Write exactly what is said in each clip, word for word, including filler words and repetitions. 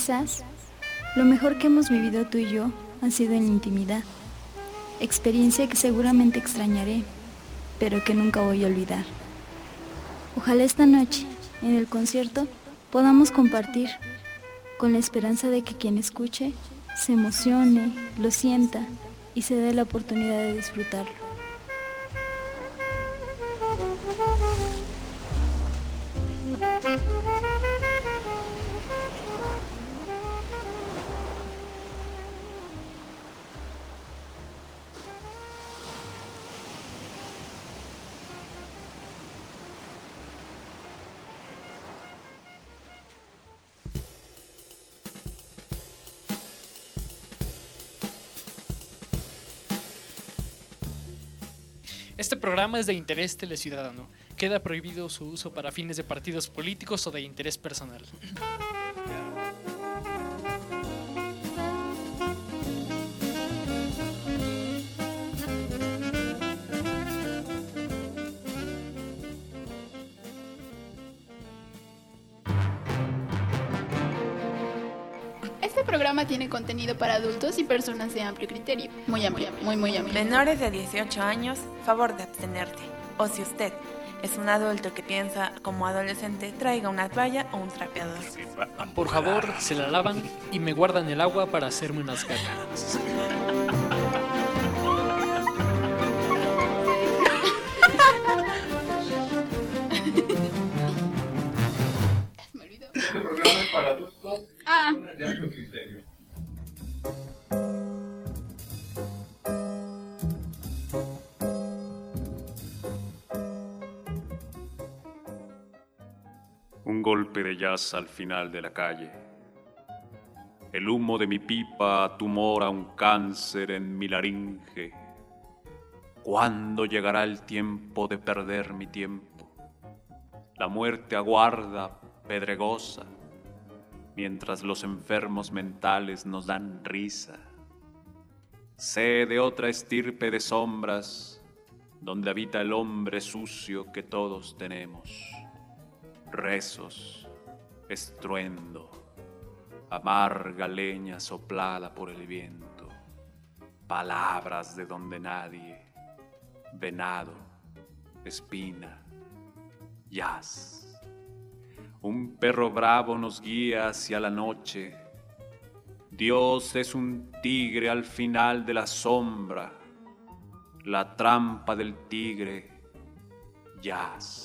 Quizás lo mejor que hemos vivido tú y yo ha sido en la intimidad, experiencia que seguramente extrañaré, pero que nunca voy a olvidar. Ojalá esta noche, en el concierto, podamos compartir, con la esperanza de que quien escuche se emocione, lo sienta y se dé la oportunidad de disfrutarlo. Este programa es de interés teleciudadano. Queda prohibido su uso para fines de partidos políticos o de interés personal. Este programa tiene contenido para adultos y personas de amplio criterio. Muy amplio, muy, muy amplio. Menores de dieciocho años, favor de abstenerte. O si usted es un adulto que piensa como adolescente, traiga una toalla o un trapeador. Por favor, se la lavan y me guardan el agua para hacerme unas ganas. Me olvidó. Este programa es para adultos Ah. de amplio criterio. Un golpe de jazz al final de la calle. El humo de mi pipa tumora un cáncer en mi laringe. ¿Cuándo llegará el tiempo de perder mi tiempo? La muerte aguarda, pedregosa, mientras los enfermos mentales nos dan risa. Sé de otra estirpe de sombras, donde habita el hombre sucio que todos tenemos. Rezos, estruendo, amarga leña soplada por el viento, palabras de donde nadie, venado, espina, jazz. Un perro bravo nos guía hacia la noche. Dios es un tigre al final de la sombra, la trampa del tigre, jazz.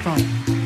microphone.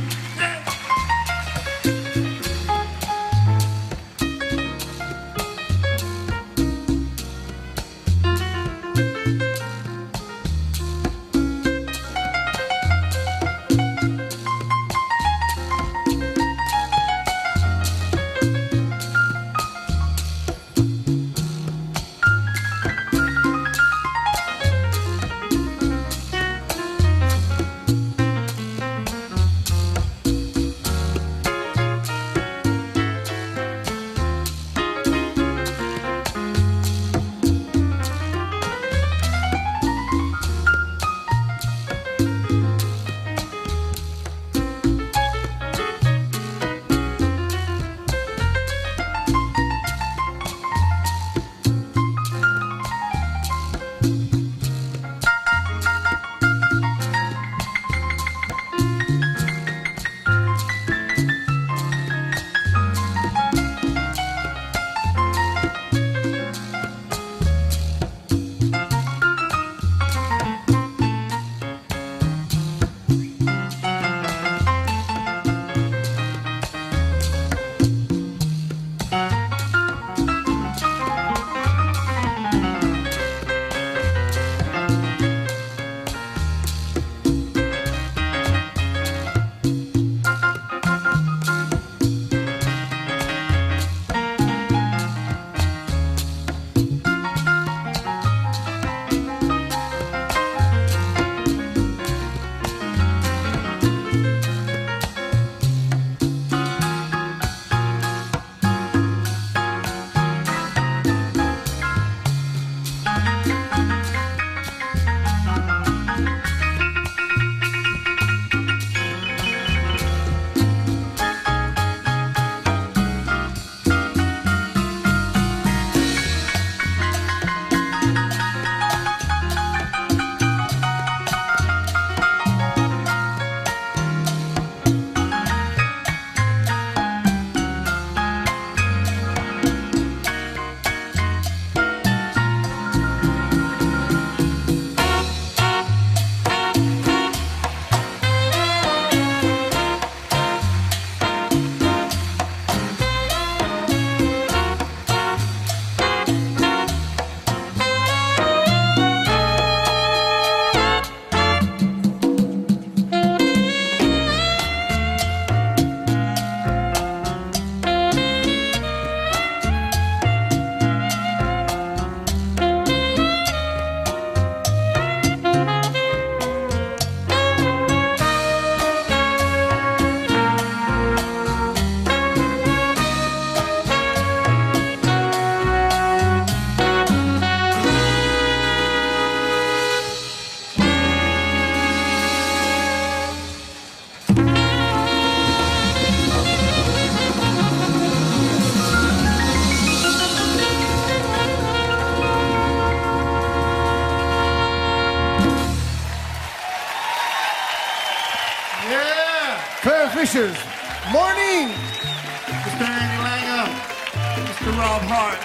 Fishers, morning! Mister Andy Langham, Mister Rob Hart.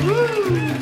Woo!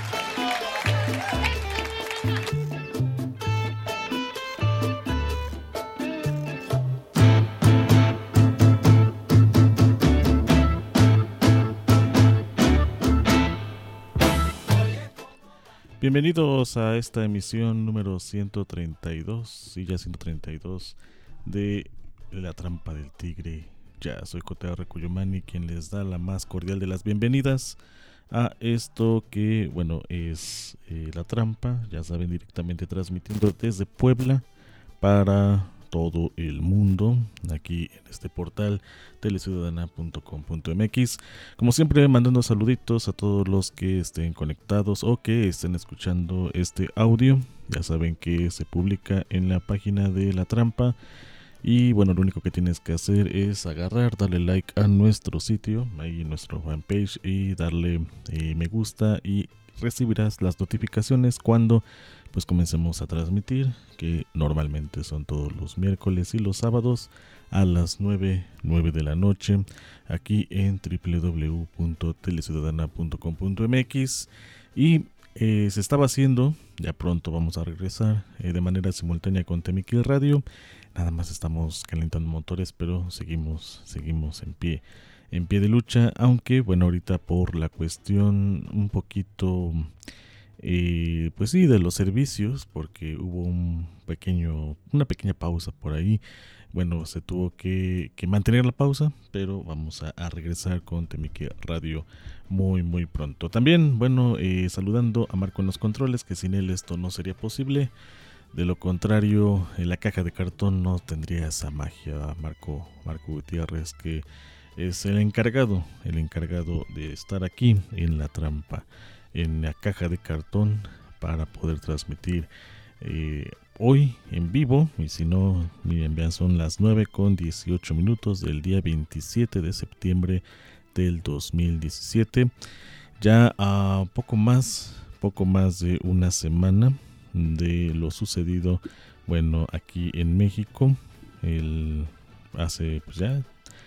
Bienvenidos a esta emisión número ciento treinta y dos, sí, ya ciento treinta y dos de La Trampa del Tigre. Ya soy Coteo Recuyumani, quien les da la más cordial de las bienvenidas a esto que, bueno, es eh, La Trampa, ya saben, directamente transmitiendo desde Puebla para todo el mundo, aquí en este portal teleciudadana punto com punto m x. Como siempre, mandando saluditos a todos los que estén conectados o que estén escuchando este audio. Ya saben que se publica en la página de La Trampa. Y bueno, lo único que tienes que hacer es agarrar, darle like a nuestro sitio, ahí en nuestro fanpage, y darle eh, me gusta, y recibirás las notificaciones cuando pues comencemos a transmitir, que normalmente son todos los miércoles y los sábados a las nueve de la noche, aquí en doble u doble u doble u punto teleciudadana punto com punto m x. Y eh, se estaba haciendo, ya pronto vamos a regresar eh, de manera simultánea con Temiki Radio. nada más estamos calentando motores, pero seguimos, seguimos en pie, en pie de lucha, aunque bueno, ahorita por la cuestión un poquito, eh, pues sí, de los servicios, porque hubo un pequeño, una pequeña pausa por ahí. Bueno, se tuvo que, que mantener la pausa, pero vamos a, a regresar con Temique Radio muy, muy pronto. También, bueno, eh, saludando a Marco en los controles, que sin él esto no sería posible. De lo contrario, en la caja de cartón no tendría esa magia. Marco, Marco Gutiérrez, que es el encargado, el encargado de estar aquí en la trampa, en la caja de cartón, para poder transmitir eh, hoy en vivo. Y si no, miren, vean, son las nueve con dieciocho minutos del día veintisiete de septiembre del dos mil diecisiete. Ya a poco más, poco más de una semana de lo sucedido, bueno, aquí en México, el, hace pues ya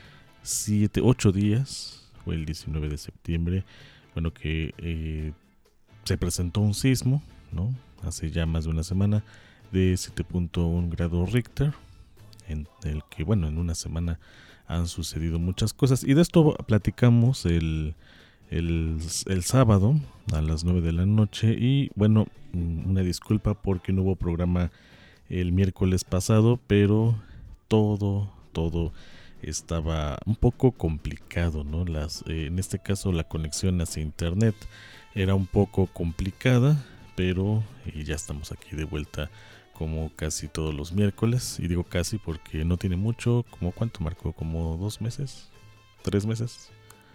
siete, ocho días, fue el diecinueve de septiembre, bueno, que eh, se presentó un sismo, ¿no? Hace ya más de una semana, de siete punto uno grados Richter, en el que, bueno, en una semana han sucedido muchas cosas, y de esto platicamos el, el, el sábado a las nueve de la noche. Y bueno, una disculpa porque no hubo programa el miércoles pasado, pero todo, todo estaba un poco complicado, ¿no? Las, eh, en este caso la conexión hacia internet era un poco complicada, pero eh, ya estamos aquí de vuelta como casi todos los miércoles. Y digo casi porque no tiene mucho. ¿Como cuánto marcó? ¿Como dos meses? ¿Tres meses?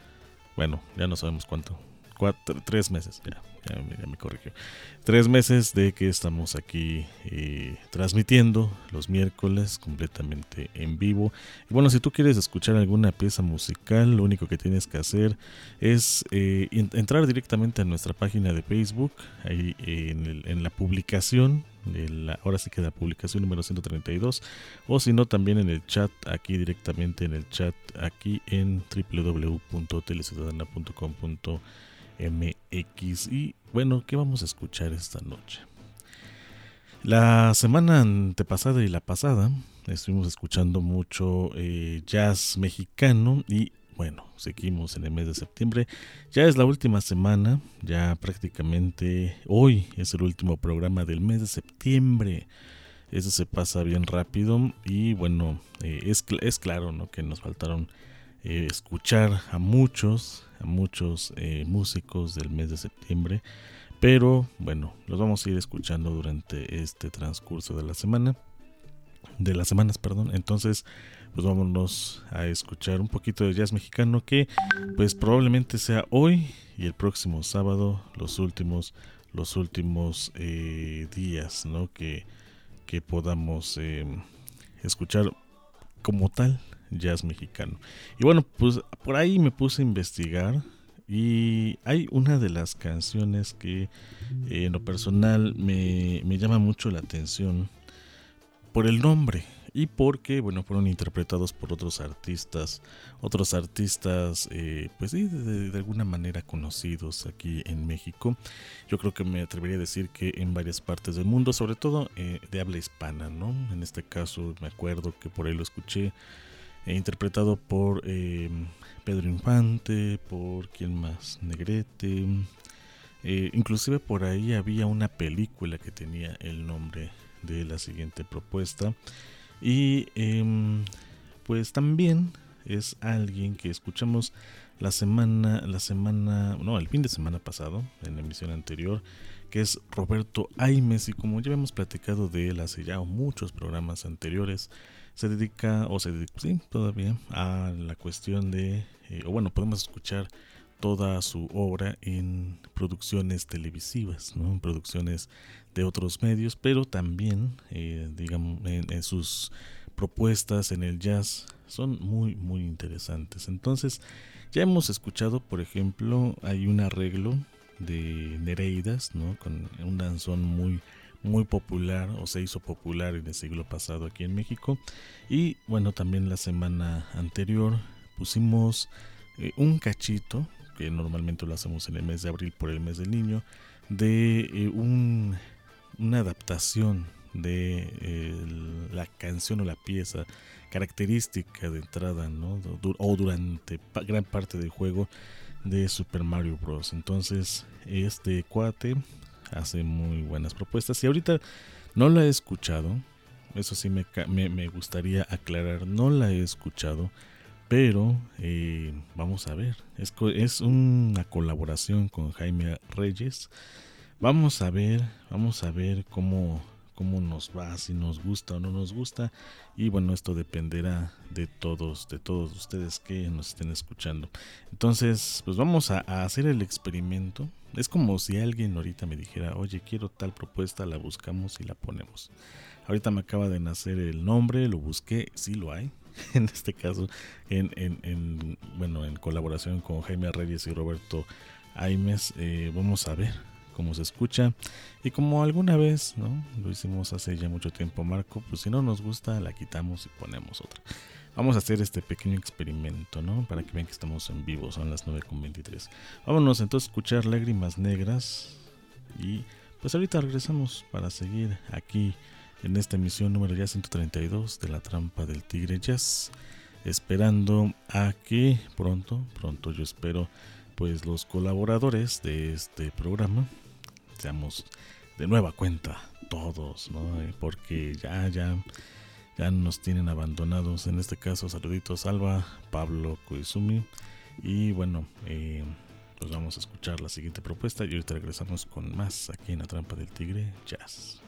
Bueno, ya no sabemos cuánto. Cuatro, tres meses, ya, ya, ya me corrigió. Tres meses de que estamos aquí eh, transmitiendo los miércoles completamente en vivo. Y bueno, si tú quieres escuchar alguna pieza musical, lo único que tienes que hacer es eh, entrar directamente a nuestra página de Facebook, ahí eh, en, el, en la publicación, de la, ahora sí que la publicación número ciento treinta y dos, o si no también en el chat, aquí directamente en el chat, aquí en doble u doble u doble u punto teleciudadana punto com punto m x. Y bueno, ¿qué vamos a escuchar esta noche? La semana antepasada y la pasada estuvimos escuchando mucho eh, jazz mexicano, y bueno, seguimos en el mes de septiembre. Ya es la última semana, ya prácticamente hoy es el último programa del mes de septiembre. Eso se pasa bien rápido. Y bueno, eh, es, es claro, ¿no?, que nos faltaron eh, escuchar a muchos, a muchos eh, músicos del mes de septiembre. Pero bueno, los vamos a ir escuchando durante este transcurso de la semana. De las semanas, perdón. Entonces, pues vámonos a escuchar un poquito de jazz mexicano, que pues probablemente sea hoy y el próximo sábado los últimos los últimos eh, días, ¿no?, que, que podamos eh, escuchar como tal jazz mexicano. Y bueno, pues por ahí me puse a investigar, y hay una de las canciones que eh, en lo personal me, me llama mucho la atención por el nombre, y porque, bueno, fueron interpretados por otros artistas, otros artistas, eh, pues sí, de, de alguna manera conocidos aquí en México. Yo creo que me atrevería a decir que en varias partes del mundo, sobre todo eh, de habla hispana, ¿no? En este caso me acuerdo que por ahí lo escuché, eh, interpretado por eh, Pedro Infante, por quién más, Negrete, eh, inclusive por ahí había una película que tenía el nombre de la siguiente propuesta. Y eh, pues también es alguien que escuchamos la semana, la semana, no, el fin de semana pasado, en la emisión anterior, que es Roberto Aimes. Y como ya hemos platicado de él hace ya muchos programas anteriores, se dedica, o se dedica, sí, todavía, a la cuestión de, eh, o bueno, podemos escuchar toda su obra en producciones televisivas, ¿no?, en producciones de otros medios, pero también, eh, digamos, en, en sus propuestas en el jazz son muy, muy interesantes. Entonces, ya hemos escuchado, por ejemplo, hay un arreglo de Nereidas, ¿no?, con un danzón muy, muy popular, o se hizo popular en el siglo pasado aquí en México. Y bueno, también la semana anterior pusimos eh, un cachito, que normalmente lo hacemos en el mes de abril por el mes del niño, de eh, un, una adaptación de eh, la canción o la pieza característica de entrada, ¿no? O durante gran parte del juego de Super Mario Bros. Entonces este cuate hace muy buenas propuestas y ahorita no la he escuchado, eso sí me, me, me gustaría aclarar, no la he escuchado, pero eh, vamos a ver, es, es una colaboración con Jaime Reyes. Vamos a ver, vamos a ver cómo, cómo nos va, si nos gusta o no nos gusta. Y bueno, esto dependerá de todos, de todos ustedes que nos estén escuchando. Entonces, pues vamos a, a hacer el experimento. Es como si alguien ahorita me dijera, oye, quiero tal propuesta, la buscamos y la ponemos. Ahorita me acaba de nacer el nombre, lo busqué, sí lo hay. En este caso, en, en, en, bueno, en colaboración con Jaime Reyes y Roberto Aimes, eh, vamos a ver cómo se escucha. Y como alguna vez, ¿no?, lo hicimos hace ya mucho tiempo, Marco, pues si no nos gusta, la quitamos y ponemos otra. Vamos a hacer este pequeño experimento, ¿no?, para que vean que estamos en vivo. Son las nueve con veintitrés. Vámonos entonces a escuchar Lágrimas Negras. Y pues ahorita regresamos para seguir aquí en esta emisión número ya ciento treinta y dos de La Trampa del Tigre Jazz, esperando a que pronto, pronto yo espero, pues los colaboradores de este programa seamos de nueva cuenta todos, ¿no? Porque ya, ya, ya nos tienen abandonados. En este caso, saluditos Alba, Pablo Koizumi. Y bueno, eh, pues vamos a escuchar la siguiente propuesta y ahorita regresamos con más aquí en La Trampa del Tigre Jazz.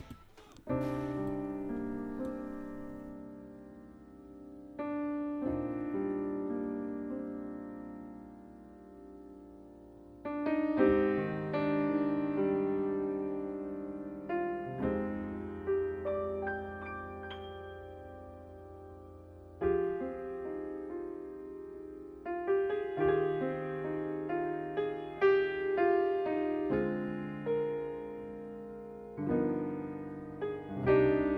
Thank you.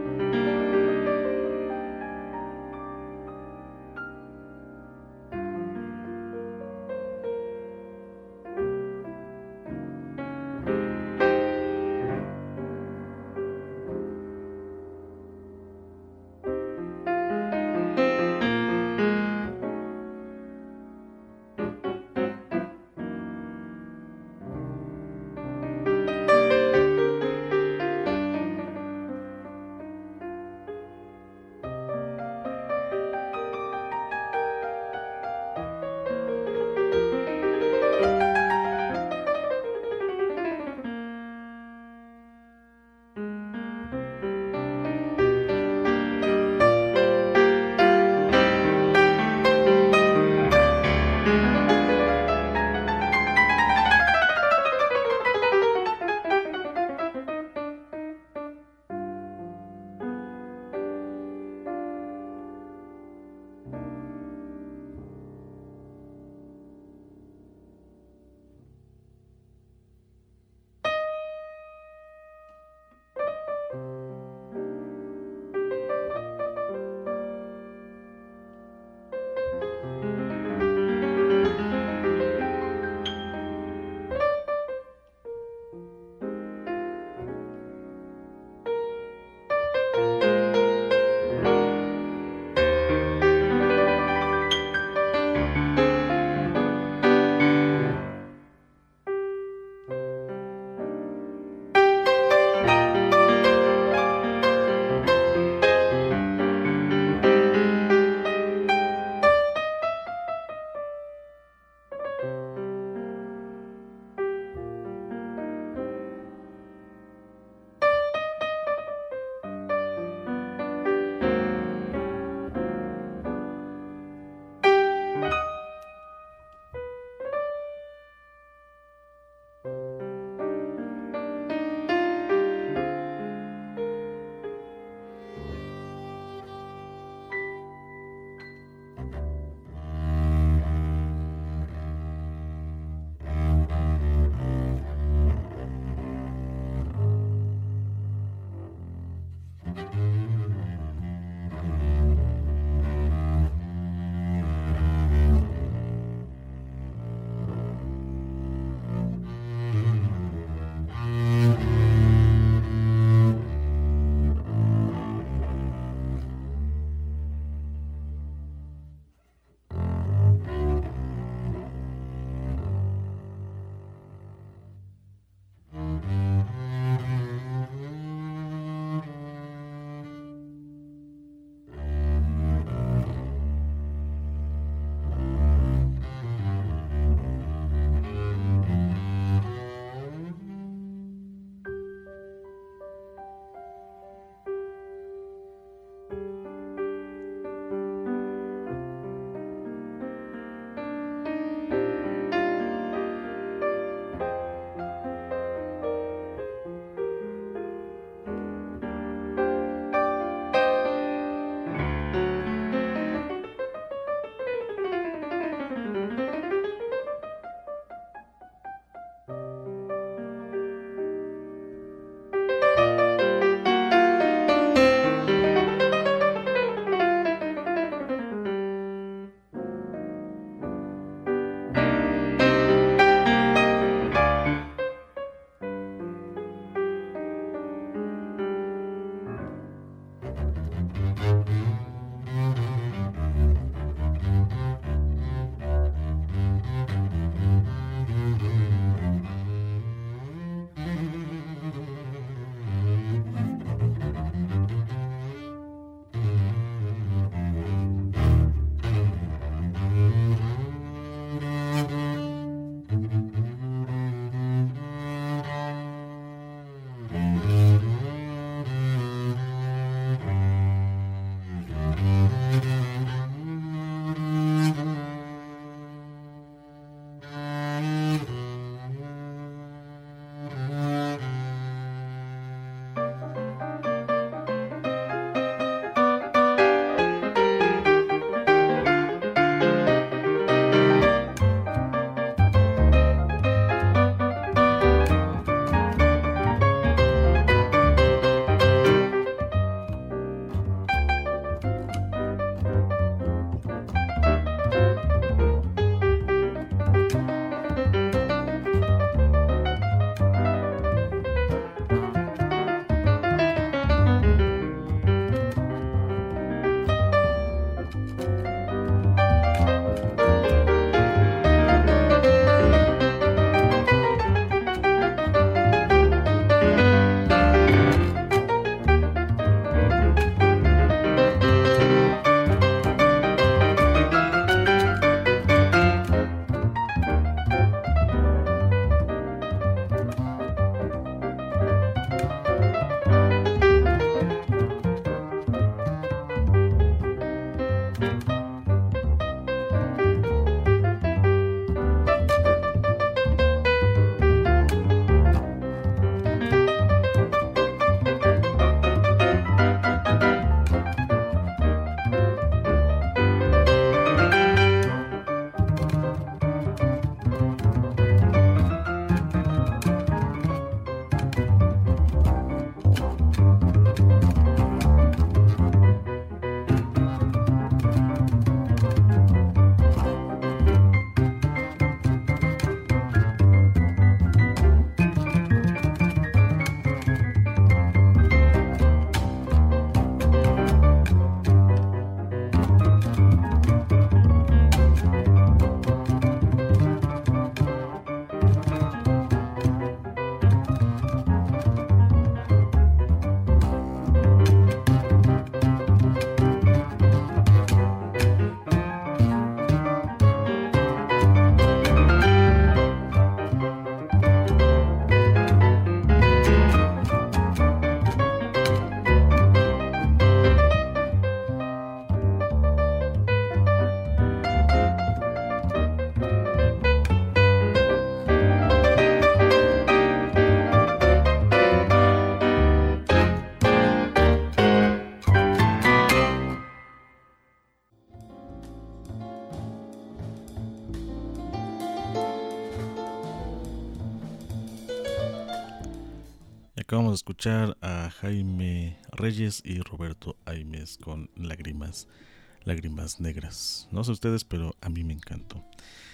acabamos de escuchar a Jaime Reyes y Roberto Aimes con Lágrimas, Lágrimas Negras. No sé ustedes, pero a mí me encantó.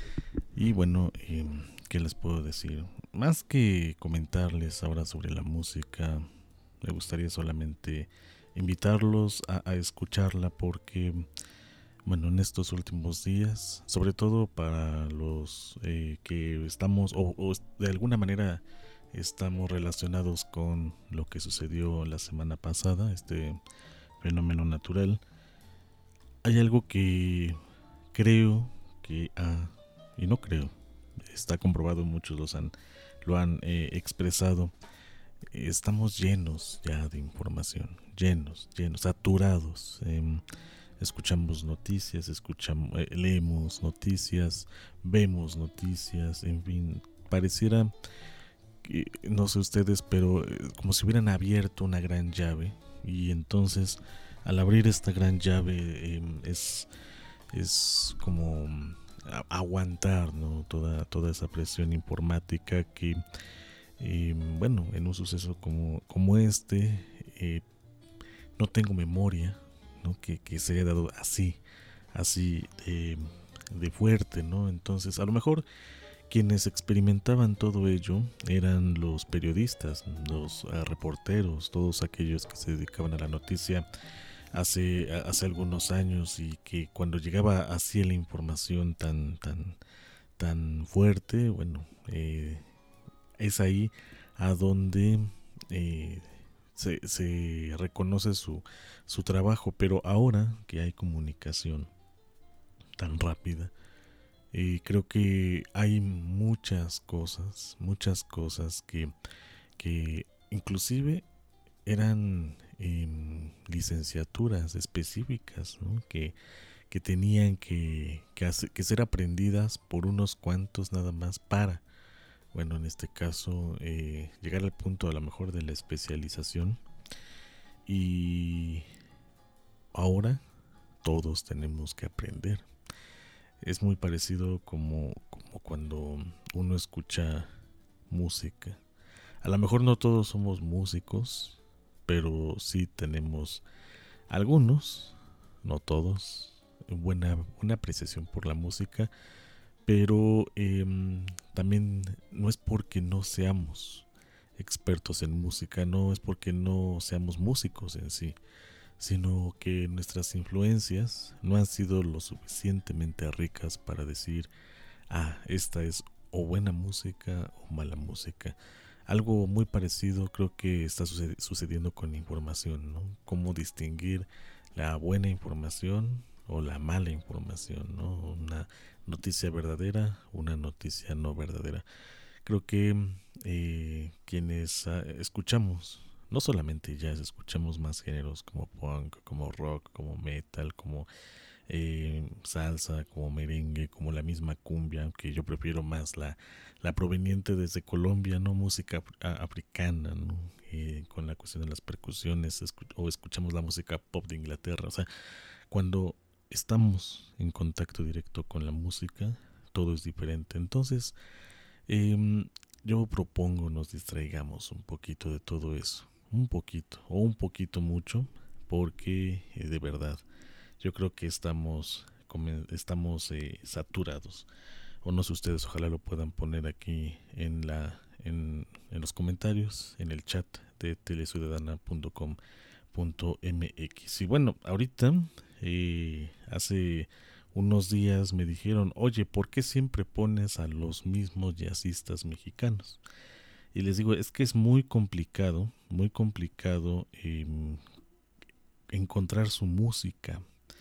Y bueno, eh, ¿qué les puedo decir? Más que comentarles ahora sobre la música, me gustaría solamente invitarlos a, a escucharla porque, bueno, en estos últimos días, sobre todo para los eh, que estamos o, o de alguna manera estamos relacionados con lo que sucedió la semana pasada, este fenómeno natural, hay algo que creo que ha, y no creo, está comprobado, muchos los han, lo han eh, expresado, estamos llenos ya de información, llenos, llenos, saturados. Eh, escuchamos noticias, escuchamos, eh, leemos noticias, vemos noticias, en fin, pareciera que, no sé ustedes, pero eh, como si hubieran abierto una gran llave, y entonces al abrir esta gran llave eh, es, es como a, aguantar, ¿no? toda, toda esa presión informática que Eh, bueno, en un suceso como, como este, eh, no tengo memoria, ¿no? que, que se haya dado así, así de, de fuerte, ¿no? Entonces, a lo mejor quienes experimentaban todo ello eran los periodistas, los uh, reporteros, todos aquellos que se dedicaban a la noticia hace, hace algunos años, y que cuando llegaba así la información tan, tan, tan fuerte, bueno, eh, es ahí a donde eh, se, se reconoce su, su trabajo. Pero ahora que hay comunicación tan rápida, eh, creo que hay muchas cosas, muchas cosas que, que inclusive eran eh, licenciaturas específicas, ¿no? que, que tenían que, que, hacer, que ser aprendidas por unos cuantos nada más para, bueno, en este caso, eh, llegar al punto a lo mejor de la especialización. Y ahora todos tenemos que aprender. Es muy parecido como, como cuando uno escucha música. A lo mejor no todos somos músicos, pero sí tenemos algunos, no todos, buena, buena apreciación por la música. Pero eh, también no es porque no seamos expertos en música, no es porque no seamos músicos en sí, sino que nuestras influencias no han sido lo suficientemente ricas para decir, ah, esta es o buena música o mala música. Algo muy parecido creo que está sucediendo con la información, ¿no? Cómo distinguir la buena información o la mala información, ¿no? Una noticia verdadera, una noticia no verdadera. Creo que eh, quienes uh, escuchamos, no solamente jazz, escuchamos más géneros como punk, como rock, como metal, como eh, salsa, como merengue, como la misma cumbia, aunque yo prefiero más la, la proveniente desde Colombia, no música africana, ¿no? Eh, con la cuestión de las percusiones, escu- o escuchamos la música pop de Inglaterra. O sea, cuando estamos en contacto directo con la música, todo es diferente. Entonces, eh, yo propongo nos distraigamos un poquito de todo eso, un poquito, o un poquito mucho, porque eh, de verdad, yo creo que estamos, estamos eh, saturados. O no sé ustedes, ojalá lo puedan poner aquí en la, en, en los comentarios, en el chat de telesuidadana punto com punto m x. Y bueno, ahorita eh, hace unos días me dijeron, oye, ¿por qué siempre pones a los mismos jazzistas mexicanos? Y les digo, es que es muy complicado, muy complicado eh, encontrar su música.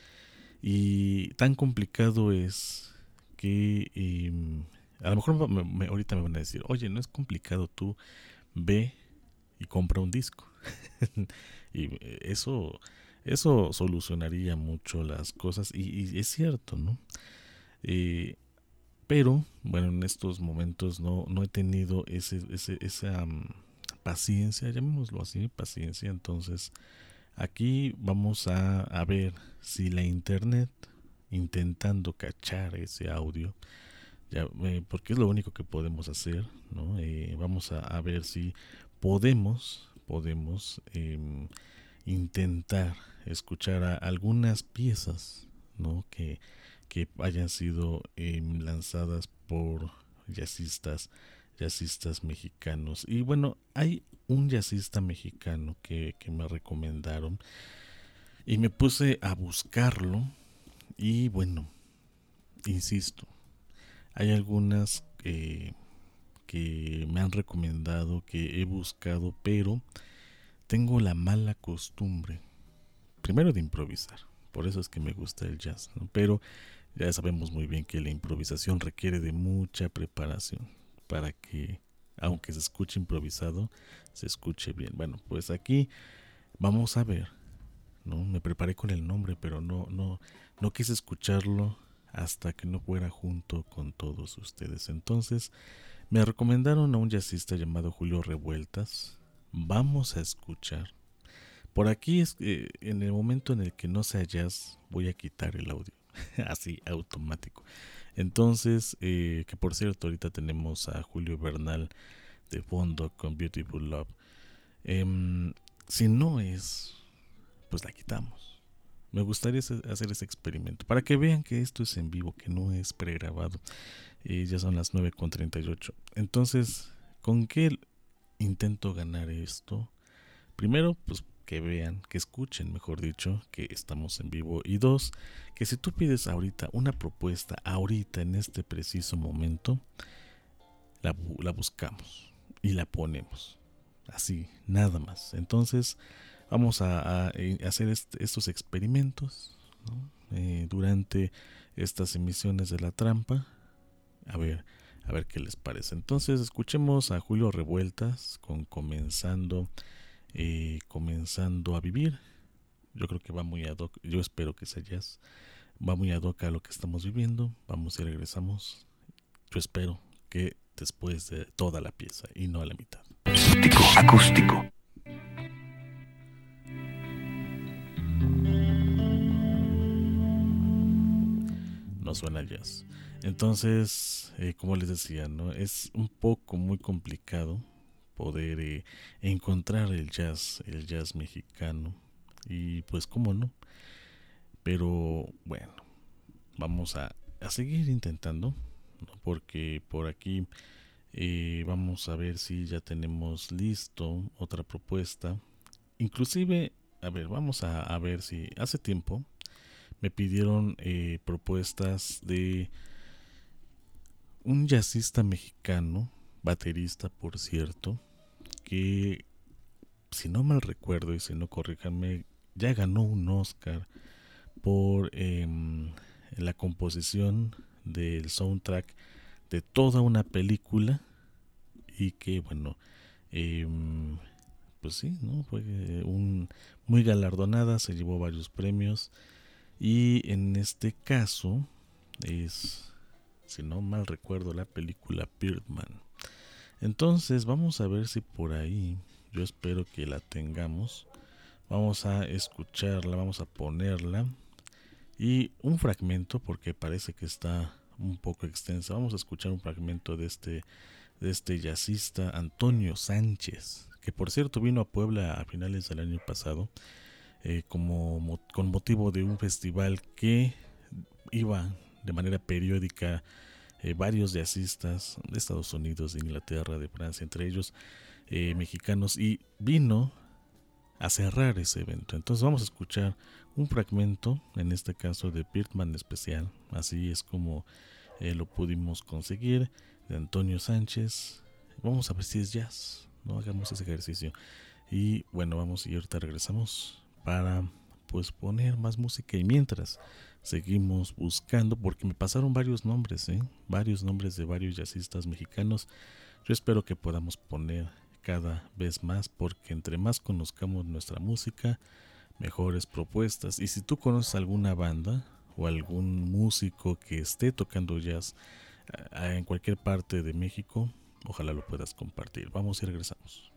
Y tan complicado es que eh, a lo mejor me, me, ahorita me van a decir, oye, no es complicado, tú ve y compra un disco. Y eso, eso solucionaría mucho las cosas, y, y es cierto, ¿no? Eh, pero, bueno, en estos momentos no, no he tenido ese, ese, esa um, paciencia, llamémoslo así, paciencia. Entonces, aquí vamos a, a ver si la internet, intentando cachar ese audio, ya, eh, porque es lo único que podemos hacer, ¿no? Eh, vamos a, a ver si podemos, podemos eh, intentar escuchar a algunas piezas, ¿no? que, que hayan sido eh, lanzadas por jazzistas, jazzistas mexicanos. Y bueno, hay un jazzista mexicano que, que me recomendaron y me puse a buscarlo y bueno, insisto, hay algunas eh, que me han recomendado, que he buscado, pero tengo la mala costumbre, primero de improvisar, por eso es que me gusta el jazz, ¿no? Pero ya sabemos muy bien que la improvisación requiere de mucha preparación para que, aunque se escuche improvisado, se escuche bien. Bueno, pues aquí vamos a ver, ¿no? Me preparé con el nombre, pero no, no, no quise escucharlo hasta que no fuera junto con todos ustedes. Entonces, me recomendaron a un jazzista llamado Julio Revueltas. Vamos a escuchar. Por aquí, es eh, en el momento en el que no sea jazz, voy a quitar el audio. Así, automático. Entonces, eh, que por cierto, ahorita tenemos a Julio Bernal de fondo con Beautiful Love. Eh, si no es, pues la quitamos. Me gustaría hacer ese experimento para que vean que esto es en vivo, que no es pregrabado. Eh, ya son las nueve con treinta y ocho. Entonces, ¿con qué intento ganar esto? Primero, pues que vean, que escuchen, mejor dicho, que estamos en vivo. Y dos, que si tú pides ahorita una propuesta, ahorita en este preciso momento, la, la buscamos y la ponemos. Así, nada más. Entonces, vamos a, a, a hacer este, estos experimentos, ¿no? eh, durante estas emisiones de La Trampa. A ver, a ver qué les parece. Entonces, escuchemos a Julio Revueltas con Comenzando. Eh, comenzando a vivir. Yo creo que va muy ad hoc, yo espero que sea jazz, va muy ad hoc a lo que estamos viviendo. Vamos y regresamos. Yo espero que después de toda la pieza y no a la mitad. Acústico, acústico. No suena jazz. Entonces, eh, como les decía, ¿no? Es un poco muy complicado poder eh, encontrar el jazz, el jazz mexicano, y pues cómo no, pero bueno, vamos a, a seguir intentando, ¿no? Porque por aquí eh, vamos a ver si ya tenemos listo otra propuesta, inclusive, a ver, vamos a, a ver si hace tiempo me pidieron eh, propuestas de un jazzista mexicano, baterista por cierto, que si no mal recuerdo y si no corríjanme, ya ganó un Oscar por eh, la composición del soundtrack de toda una película, y que bueno, eh, pues sí, ¿no? Fue un, muy galardonada, se llevó varios premios, y en este caso es, si no mal recuerdo, la película Birdman. Entonces vamos a ver si por ahí, yo espero que la tengamos, vamos a escucharla, vamos a ponerla, y un fragmento, porque parece que está un poco extensa, vamos a escuchar un fragmento de este, de este jazzista Antonio Sánchez, que por cierto vino a Puebla a finales del año pasado, eh, como con motivo de un festival que iba de manera periódica. Eh, varios jazzistas de Estados Unidos, de Inglaterra, de Francia, entre ellos eh, mexicanos, y vino a cerrar ese evento. Entonces vamos a escuchar un fragmento, en este caso de Birdman especial, así es como eh, lo pudimos conseguir, de Antonio Sánchez. Vamos a ver si es jazz, no hagamos ese ejercicio. Y bueno, vamos y ahorita regresamos para pues poner más música, y mientras seguimos buscando, porque me pasaron varios nombres, ¿eh? varios nombres de varios jazzistas mexicanos. Yo espero que podamos poner cada vez más, porque entre más conozcamos nuestra música, mejores propuestas. Y si tú conoces alguna banda o algún músico que esté tocando jazz en cualquier parte de México, ojalá lo puedas compartir. Vamos y regresamos.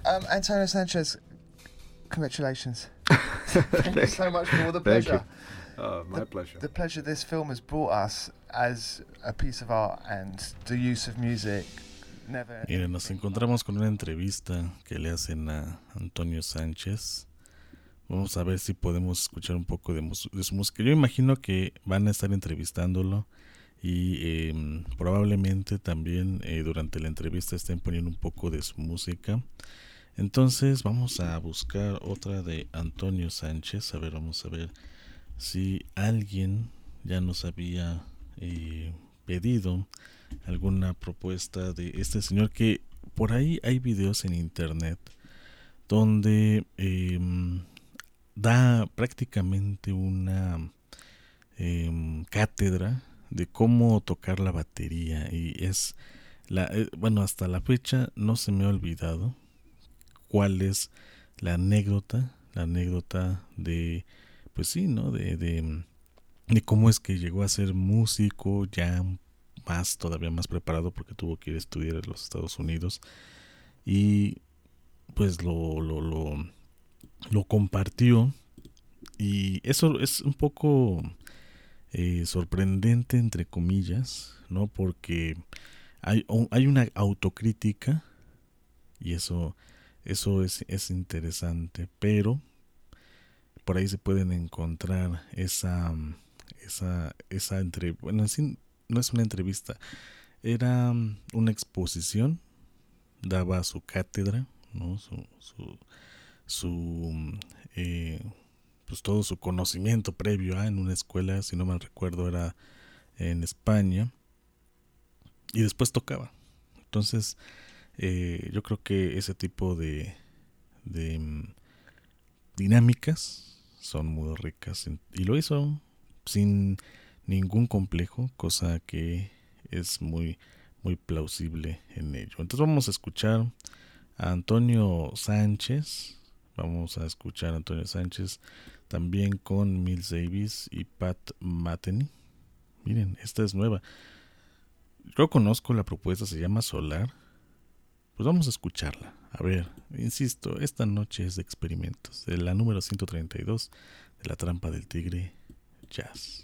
Um, Antonio Sanchez, congratulations. Thank you so much for all the pleasure. Uh, my the, pleasure. The pleasure this film has brought us as a piece of art and the use of music. Never. Miren, nos encontramos con una entrevista que le hacen a Antonio Sánchez. Vamos a ver si podemos escuchar un poco de, mus- de su música. Yo imagino que van a estar entrevistándolo y eh, probablemente también eh, durante la entrevista estén poniendo un poco de su música. Entonces vamos a buscar otra de Antonio Sánchez. A ver, vamos a ver si alguien ya nos había eh, pedido alguna propuesta de este señor, que por ahí hay videos en internet donde eh, da prácticamente una eh, cátedra de cómo tocar la batería, y es la eh, bueno, hasta la fecha no se me ha olvidado cuál es la anécdota la anécdota de pues sí, ¿no? de, de, de cómo es que llegó a ser músico ya más, todavía más preparado, porque tuvo que ir a estudiar en los Estados Unidos, y pues lo, lo, lo, lo compartió, y eso es un poco eh, sorprendente, entre comillas, ¿no? Porque hay, hay una autocrítica, y eso, eso es, es interesante, pero por ahí se pueden encontrar esa, esa, esa entre, bueno, sí, no es una entrevista, era una exposición, daba su cátedra, ¿no? Su, su, su eh, pues todo su conocimiento previo ¿eh? en una escuela, si no mal recuerdo, era en España, y después tocaba. Entonces, eh, yo creo que ese tipo de, de um, dinámicas son muy ricas, y lo hizo sin ningún complejo, cosa que es muy muy plausible en ello. Entonces vamos a escuchar a Antonio Sánchez, vamos a escuchar a Antonio Sánchez también con Miles Davis y Pat Metheny. Miren, esta es nueva. Yo conozco la propuesta, se llama Solar. Pues vamos a escucharla. A ver, insisto, esta noche es de experimentos, de la número ciento treinta y dos de La Trampa del Tigre Jazz.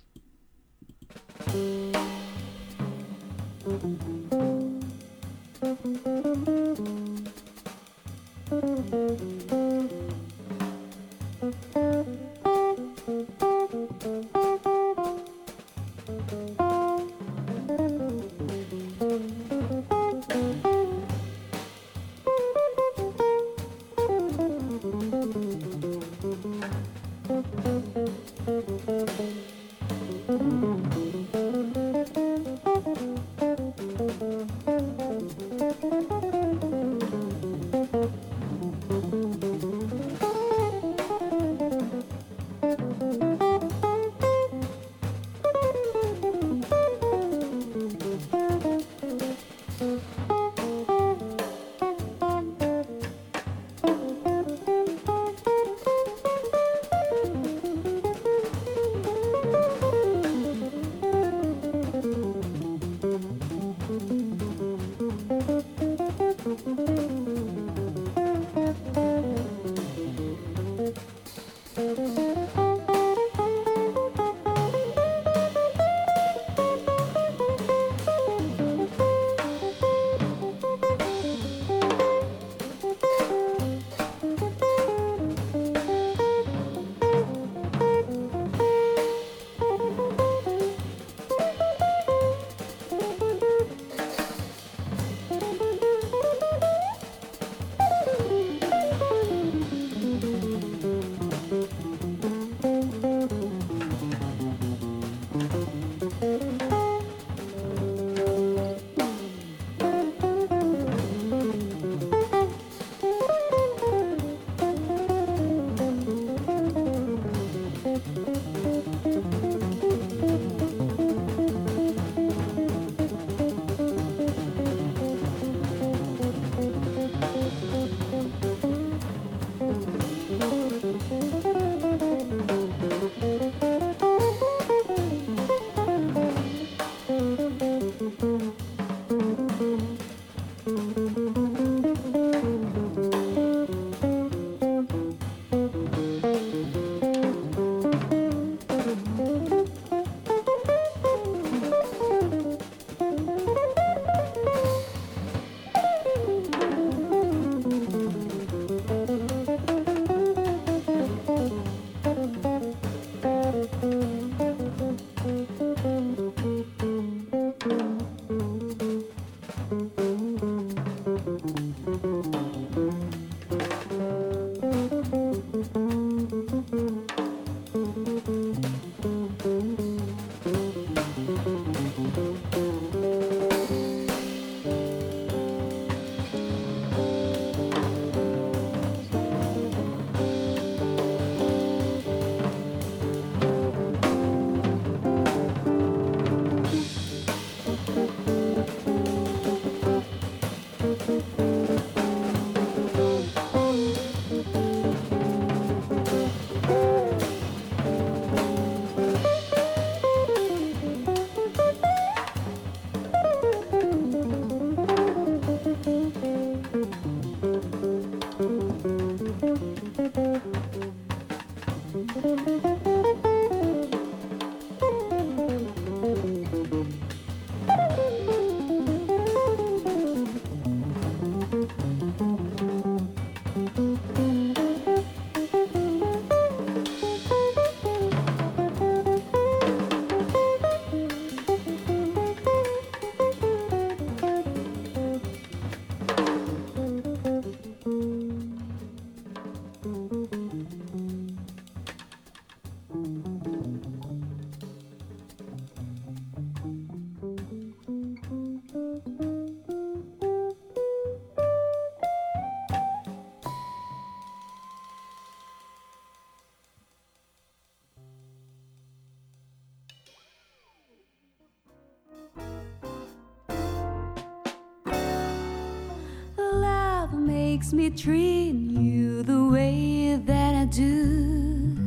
Makes me treat you the way that I do.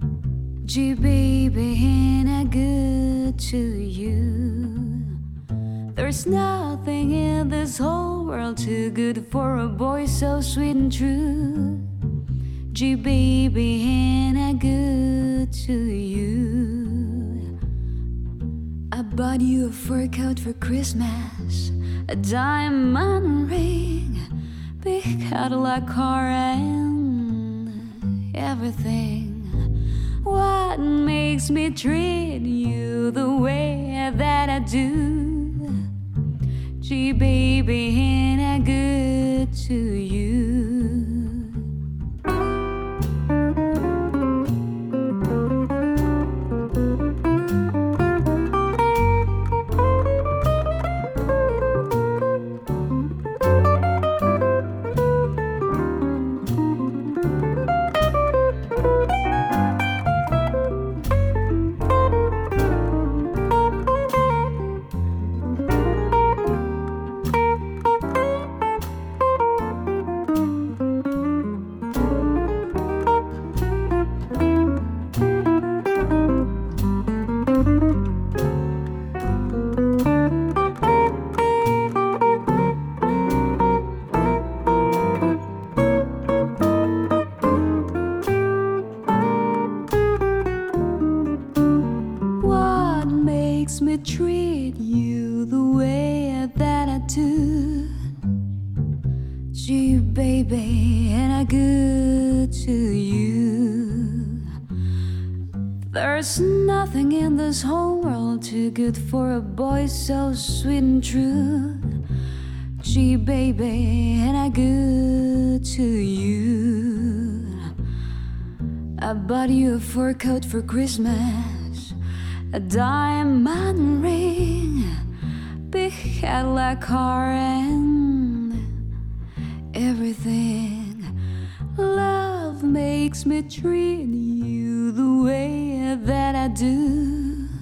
Gee, baby, ain't I good to you? There's nothing in this whole world too good for a boy so sweet and true. Gee, baby, ain't I good to you? I bought you a fur coat for Christmas, a diamond ring, big Cadillac car and everything. What makes me treat you the way that I do? Gee, baby, ain't I good to you? Good for a boy so sweet and true. Gee, baby, ain't I good to you? I bought you a fur coat for Christmas, a diamond ring, big Cadillac car and everything. Love makes me treat you the way that I do.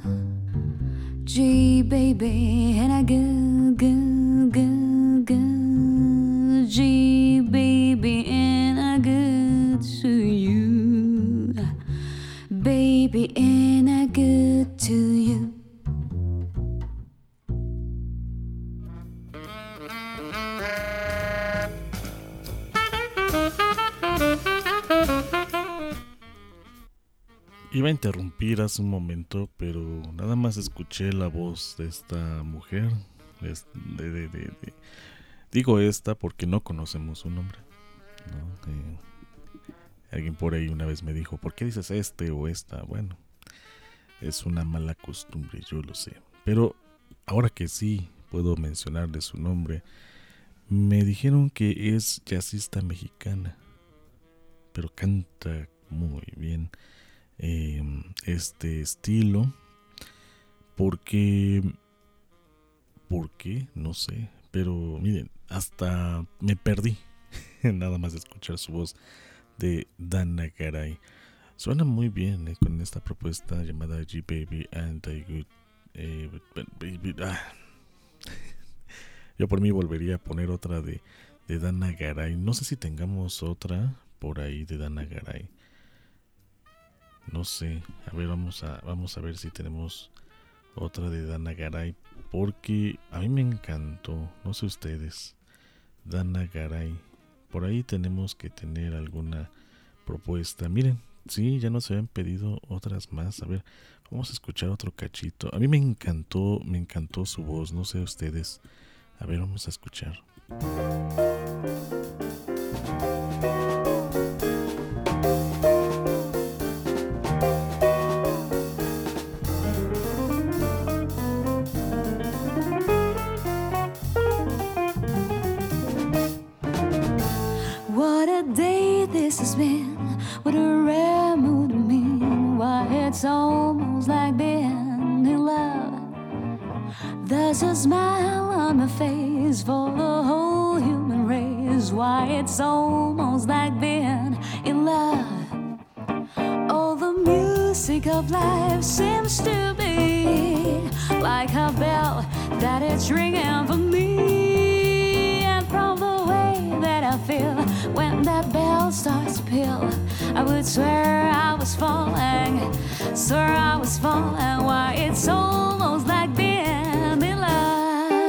Gee, baby, and I go, go, go, go. Gee, baby, and I good to you. Baby, and I good to you. Iba a interrumpir hace un momento, pero nada más escuché la voz de esta mujer. De, de, de, de, de. Digo esta porque no conocemos su nombre, ¿no? Eh, Alguien por ahí una vez me dijo, ¿por qué dices este o esta? Bueno, es una mala costumbre, yo lo sé. Pero ahora que sí puedo mencionarle su nombre, me dijeron que es jazzista mexicana, pero canta muy bien eh, este estilo. Porque, ¿por qué? No sé, pero miren, hasta me perdí nada más de escuchar su voz de Dana Garay. Suena muy bien eh, con esta propuesta llamada G Baby and I Good eh, baby, ah. Yo por mí volvería a poner otra de, de Dana Garay. No sé si tengamos otra por ahí de Dana Garay. No sé, a ver, vamos a, vamos a ver si tenemos otra de Dana Garay, porque a mí me encantó, no sé ustedes, Dana Garay. Por ahí tenemos que tener alguna propuesta. Miren, sí, ya nos habían pedido otras más. A ver, vamos a escuchar otro cachito. A mí me encantó, me encantó su voz, no sé ustedes. A ver, vamos a escuchar. What a day this has been, what a rare mood to me. Why, it's almost like being in love. There's a smile on my face for the whole human race. Why, it's almost like being in love. Oh, the music of life seems to be like a bell that it's ringing for me. And from the way that I feel when that bell starts to peal, I would swear I was falling, swear I was falling. Why, it's almost like being in love.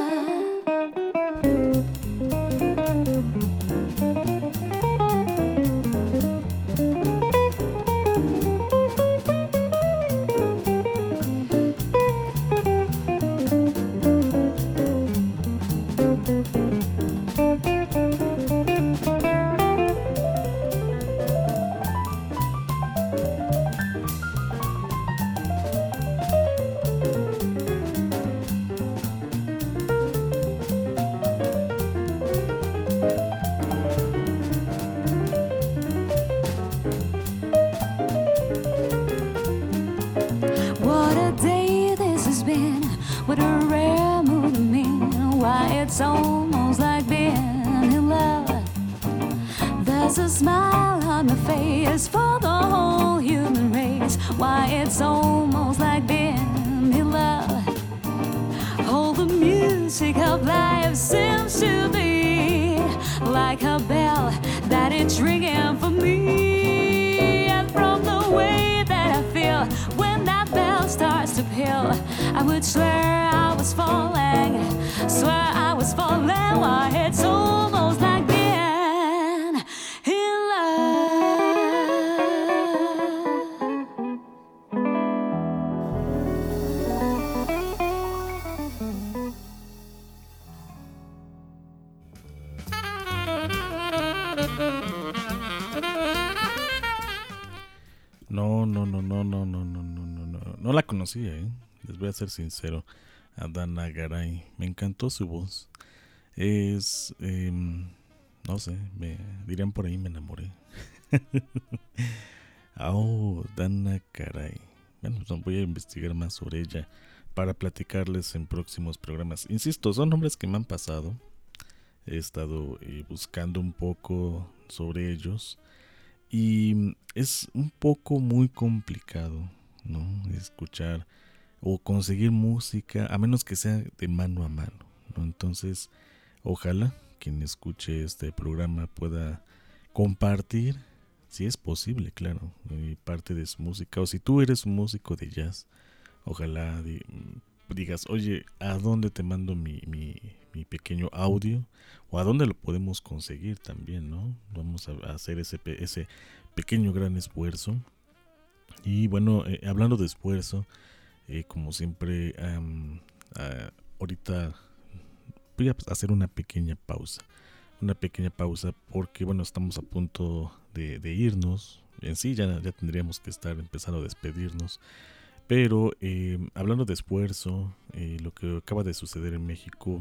What a rare mood to me. Why, it's almost like being in love. There's a smile on my face for the whole human race. Why, it's almost like being in love. Oh, the music of life seems to be like a bell that it's ringing for me. And from the way that I feel when that bell starts to peal, I would swear I was falling, swear I was falling. Why, it's almost like being in love. No, no, no, no, no, no, no, no, no, no, no la conocía, ¿eh? Les voy a ser sincero. A Dana Garay, me encantó su voz. Es, eh, no sé, me dirían por ahí, me enamoré. Oh, Dana Garay. Bueno, pues voy a investigar más sobre ella para platicarles en próximos programas. Insisto, son nombres que me han pasado. He estado eh, buscando un poco sobre ellos y es un poco muy complicado, ¿no? Escuchar o conseguir música, a menos que sea de mano a mano, ¿no? Entonces, ojalá quien escuche este programa pueda compartir, si es posible, claro, parte de su música. O si tú eres un músico de jazz, ojalá di, digas, oye, ¿a dónde te mando mi, mi, mi pequeño audio? O ¿a dónde lo podemos conseguir también, no? Vamos a hacer ese, ese pequeño gran esfuerzo. Y bueno, eh, hablando de esfuerzo, Eh, como siempre, um, uh, ahorita voy a hacer una pequeña pausa una pequeña pausa porque bueno, estamos a punto de, de irnos. En sí ya, ya tendríamos que estar empezando a despedirnos. Pero eh, hablando de esfuerzo, eh, lo que acaba de suceder en México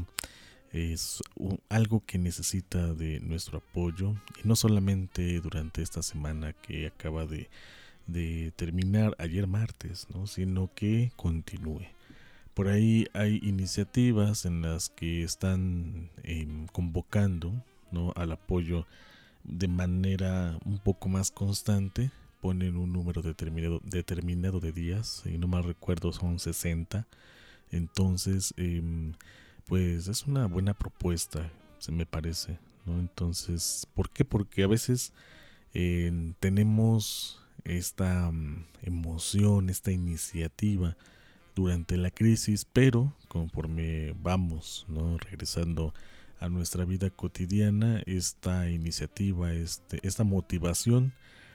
es un, algo que necesita de nuestro apoyo, y no solamente durante esta semana que acaba de, de terminar ayer martes, ¿no? Sino que continúe. Por ahí hay iniciativas en las que están eh, convocando, ¿no?, al apoyo de manera un poco más constante. Ponen un número determinado, determinado de días, y no mal recuerdo son sesenta. Entonces eh, pues es una buena propuesta, se me parece, ¿no? Entonces, ¿por qué? Porque a veces eh, tenemos esta um, emoción, esta iniciativa durante la crisis, pero conforme vamos, ¿no?, regresando a nuestra vida cotidiana, esta iniciativa, este, esta motivación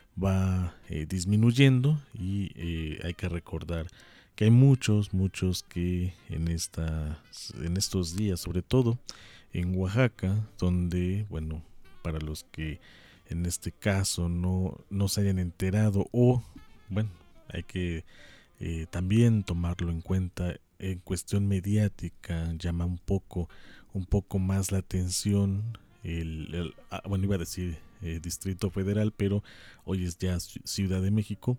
va eh, disminuyendo, y eh, hay que recordar que hay muchos, muchos que en, esta, en estos días, sobre todo en Oaxaca, donde, bueno, para los que en este caso no, no se hayan enterado, o, bueno, hay que eh, también tomarlo en cuenta, en cuestión mediática, llama un poco, un poco más la atención, el, el ah, bueno, iba a decir eh, Distrito Federal, pero hoy es ya Ciudad de México.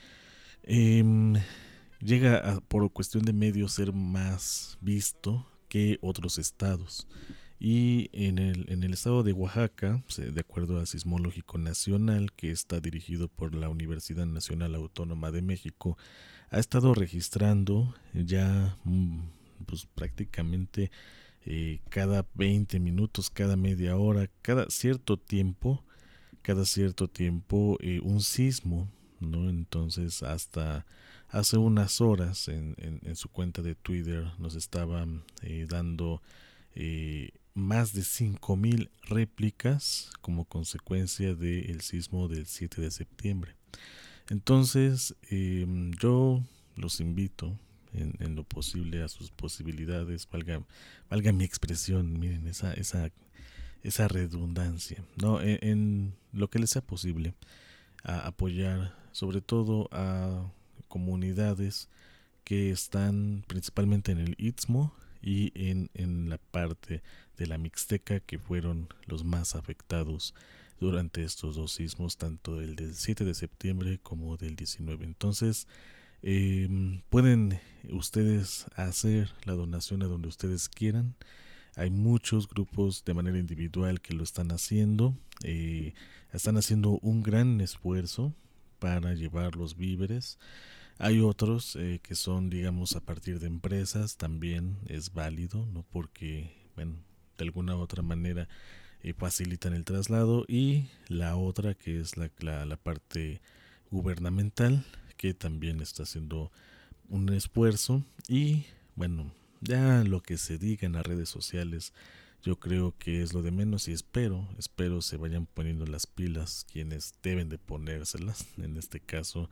Eh, llega a, por cuestión de medios, ser más visto que otros estados, y en el, en el estado de Oaxaca, de acuerdo a Sismológico Nacional, que está dirigido por la Universidad Nacional Autónoma de México, ha estado registrando ya pues prácticamente eh, cada veinte minutos, cada media hora, cada cierto tiempo, cada cierto tiempo eh, un sismo, ¿no? Entonces hasta hace unas horas en, en, en su cuenta de Twitter nos estaba eh, dando eh, más de cinco mil réplicas como consecuencia del sismo del siete de septiembre. Entonces eh, yo los invito en, en lo posible, a sus posibilidades, valga, valga mi expresión, miren esa, esa, esa redundancia, ¿no? En, en lo que les sea posible, a apoyar sobre todo a comunidades que están principalmente en el Istmo y en, en la parte de la Mixteca, que fueron los más afectados durante estos dos sismos, tanto el del siete de septiembre como del diecinueve. Entonces eh, pueden ustedes hacer la donación a donde ustedes quieran. Hay muchos grupos de manera individual que lo están haciendo, eh, están haciendo un gran esfuerzo para llevar los víveres. Hay otros eh, que son, digamos, a partir de empresas, también es válido, ¿no? Porque, bueno, de alguna u otra manera eh, facilitan el traslado. Y la otra, que es la, la, la parte gubernamental, que también está haciendo un esfuerzo. Y, bueno, ya lo que se diga en las redes sociales, yo creo que es lo de menos, y espero, espero se vayan poniendo las pilas quienes deben de ponérselas. En este caso,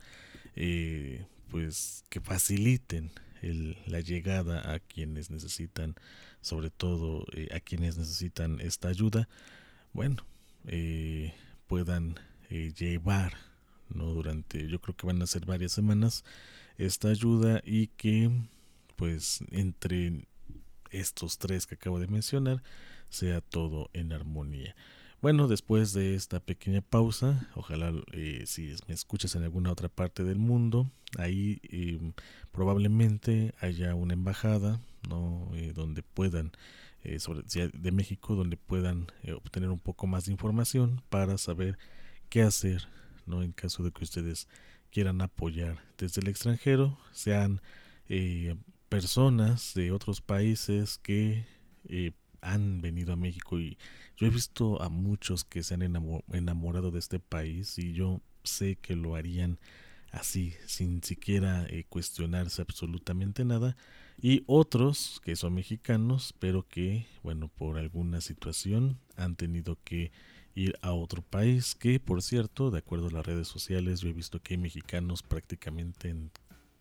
eh, pues que faciliten el, la llegada a quienes necesitan, sobre todo eh, a quienes necesitan esta ayuda. Bueno, eh, puedan eh, llevar, ¿no?, durante, yo creo que van a ser varias semanas, esta ayuda, y que pues entre estos tres que acabo de mencionar sea todo en armonía. Bueno, después de esta pequeña pausa, ojalá eh, si me escuchas en alguna otra parte del mundo, ahí eh, probablemente haya una embajada, ¿no?, eh, donde puedan, eh, sobre, de México, donde puedan eh, obtener un poco más de información para saber qué hacer, ¿no?, en caso de que ustedes quieran apoyar desde el extranjero, sean eh, personas de otros países que eh, han venido a México. Y yo he visto a muchos que se han enamorado de este país, y yo sé que lo harían así, sin siquiera eh, cuestionarse absolutamente nada. Y otros que son mexicanos, pero que, bueno, por alguna situación han tenido que ir a otro país, que por cierto, de acuerdo a las redes sociales, yo he visto que hay mexicanos prácticamente en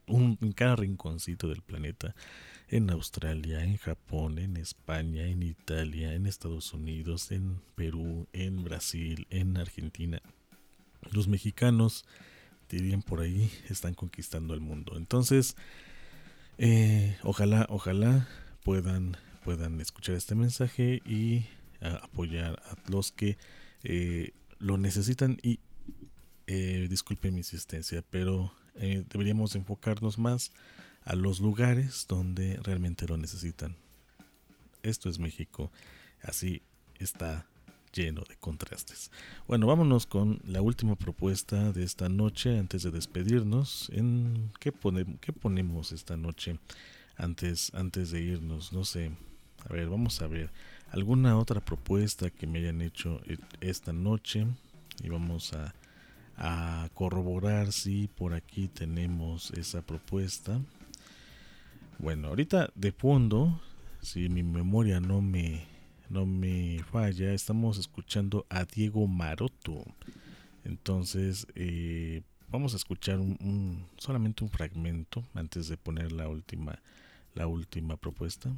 un, en cada rinconcito del planeta, en Australia, en Japón, en España, en Italia, en Estados Unidos, en Perú, en Brasil, en Argentina. Los mexicanos, dirían por ahí, están conquistando el mundo. Entonces, eh, ojalá, ojalá puedan, puedan escuchar este mensaje y uh, apoyar a los que eh, lo necesitan. Y eh, disculpen mi insistencia, pero eh, deberíamos enfocarnos más a los lugares donde realmente lo necesitan. Esto es México, así está lleno de contrastes. Bueno, vámonos con la última propuesta de esta noche antes de despedirnos. ¿En qué, pone, qué ponemos esta noche antes, antes de irnos? No sé. A ver, vamos a ver. ¿Alguna otra propuesta que me hayan hecho esta noche? Y vamos a, a corroborar si por aquí tenemos esa propuesta. Bueno, ahorita de fondo, si mi memoria no me, no me falla, estamos escuchando a Diego Maroto. Entonces, eh, vamos a escuchar un, un, solamente un fragmento antes de poner la última, la última propuesta.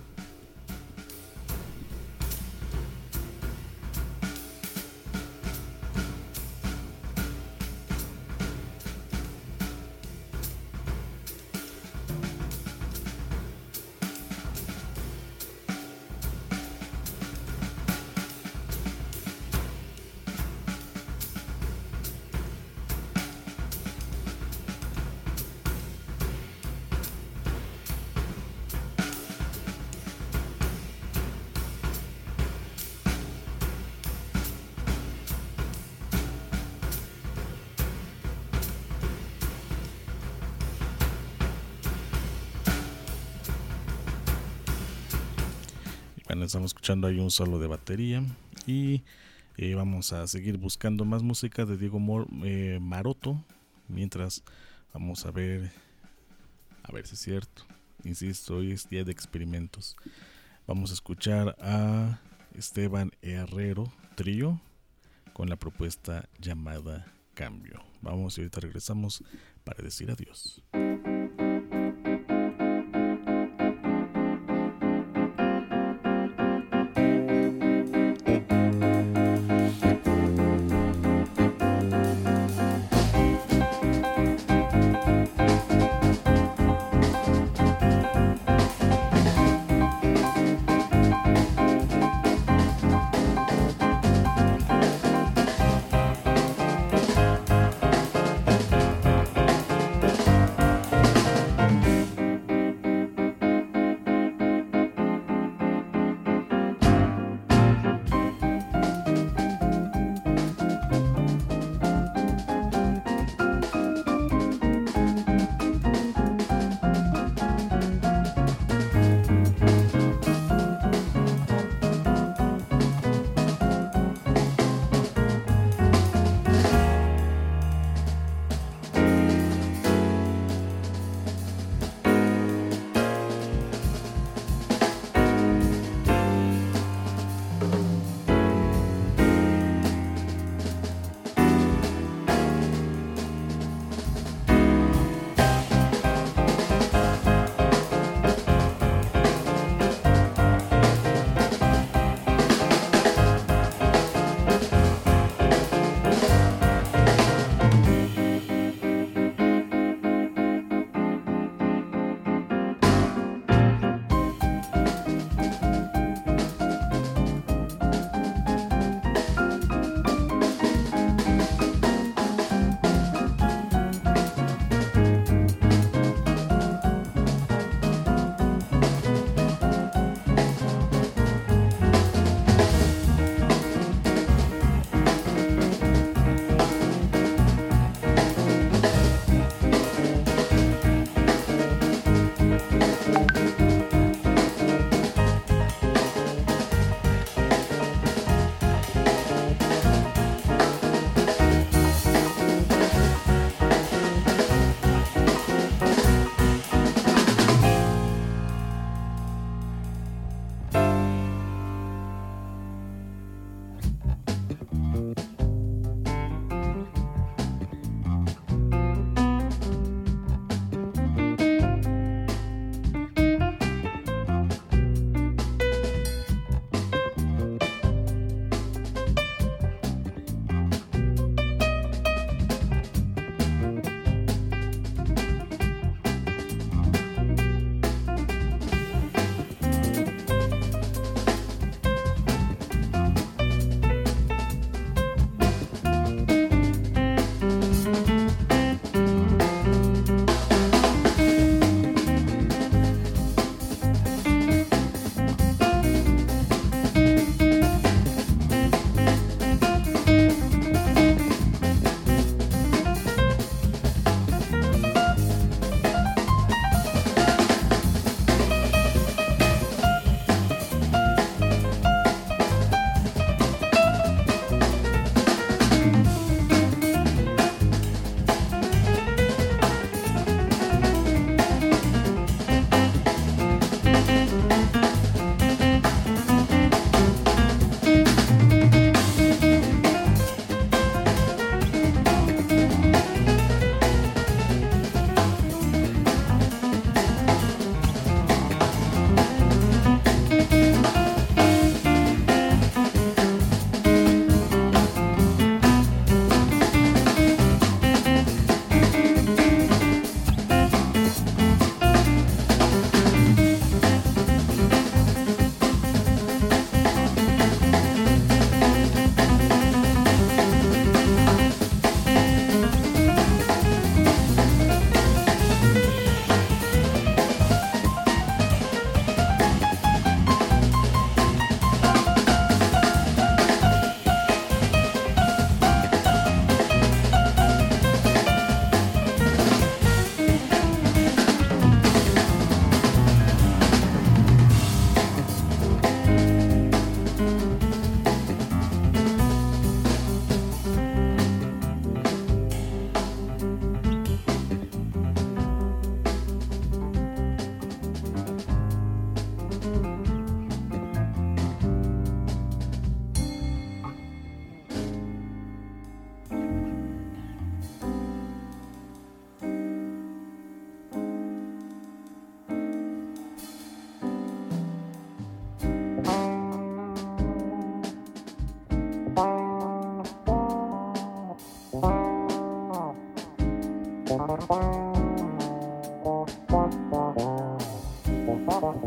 Bueno, estamos escuchando ahí un solo de batería y eh, vamos a seguir buscando más música de Diego Mor- eh, Maroto. Mientras vamos a ver, a ver si es cierto. Insisto, hoy es día de experimentos. Vamos a escuchar a Esteban Herrero Trío con la propuesta llamada Cambio. Vamos y ahorita regresamos para decir adiós.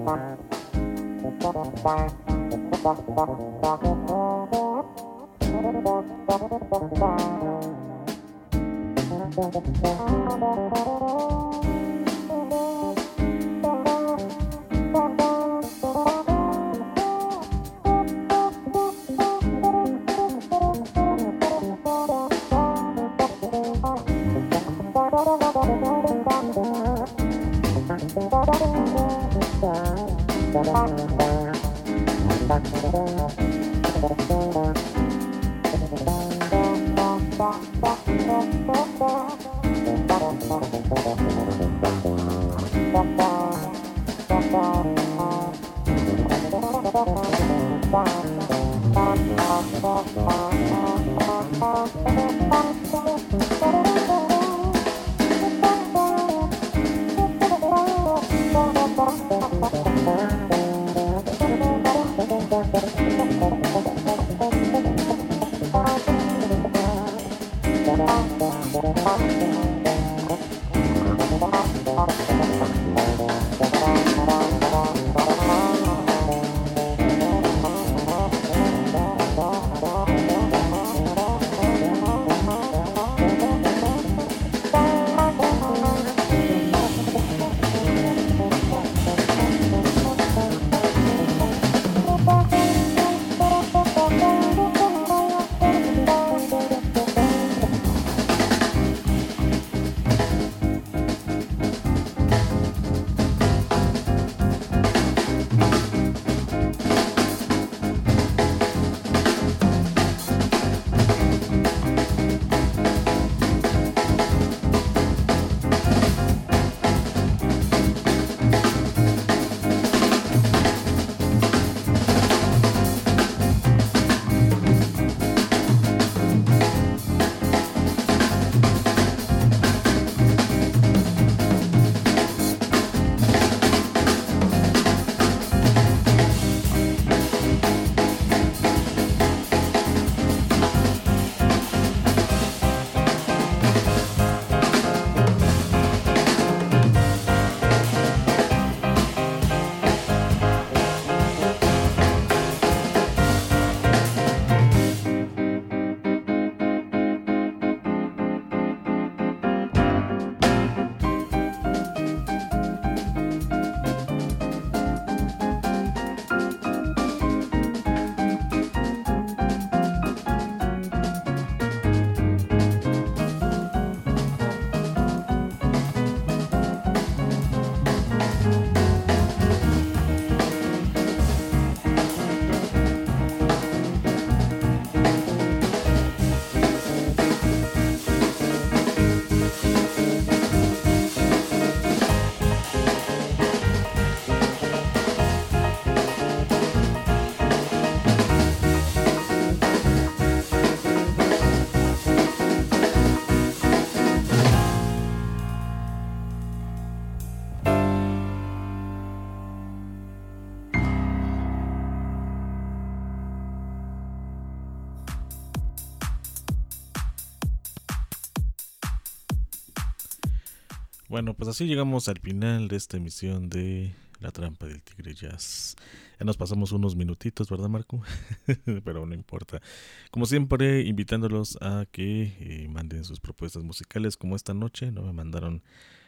Bueno, pues así llegamos al final de esta emisión de La Trampa del Tigre Jazz. Ya nos pasamos unos minutitos, ¿verdad, Marco? Pero no importa. Como siempre, invitándolos a que eh, manden sus propuestas musicales, como esta noche, ¿no? Me mandaron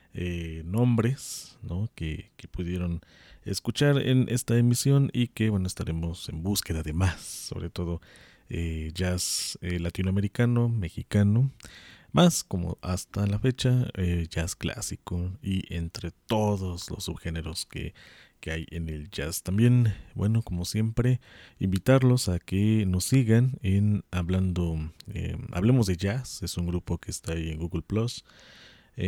eh, nombres, ¿no? Que, que pudieron escuchar en esta emisión y que, bueno, estaremos en búsqueda de más, sobre todo eh, jazz eh, latinoamericano, mexicano, más como hasta la fecha eh, jazz clásico y entre todos los subgéneros que, que hay en el jazz. También, bueno, como siempre, invitarlos a que nos sigan en Hablando, eh, Hablemos de Jazz, es un grupo que está ahí en Google Plus. Eh,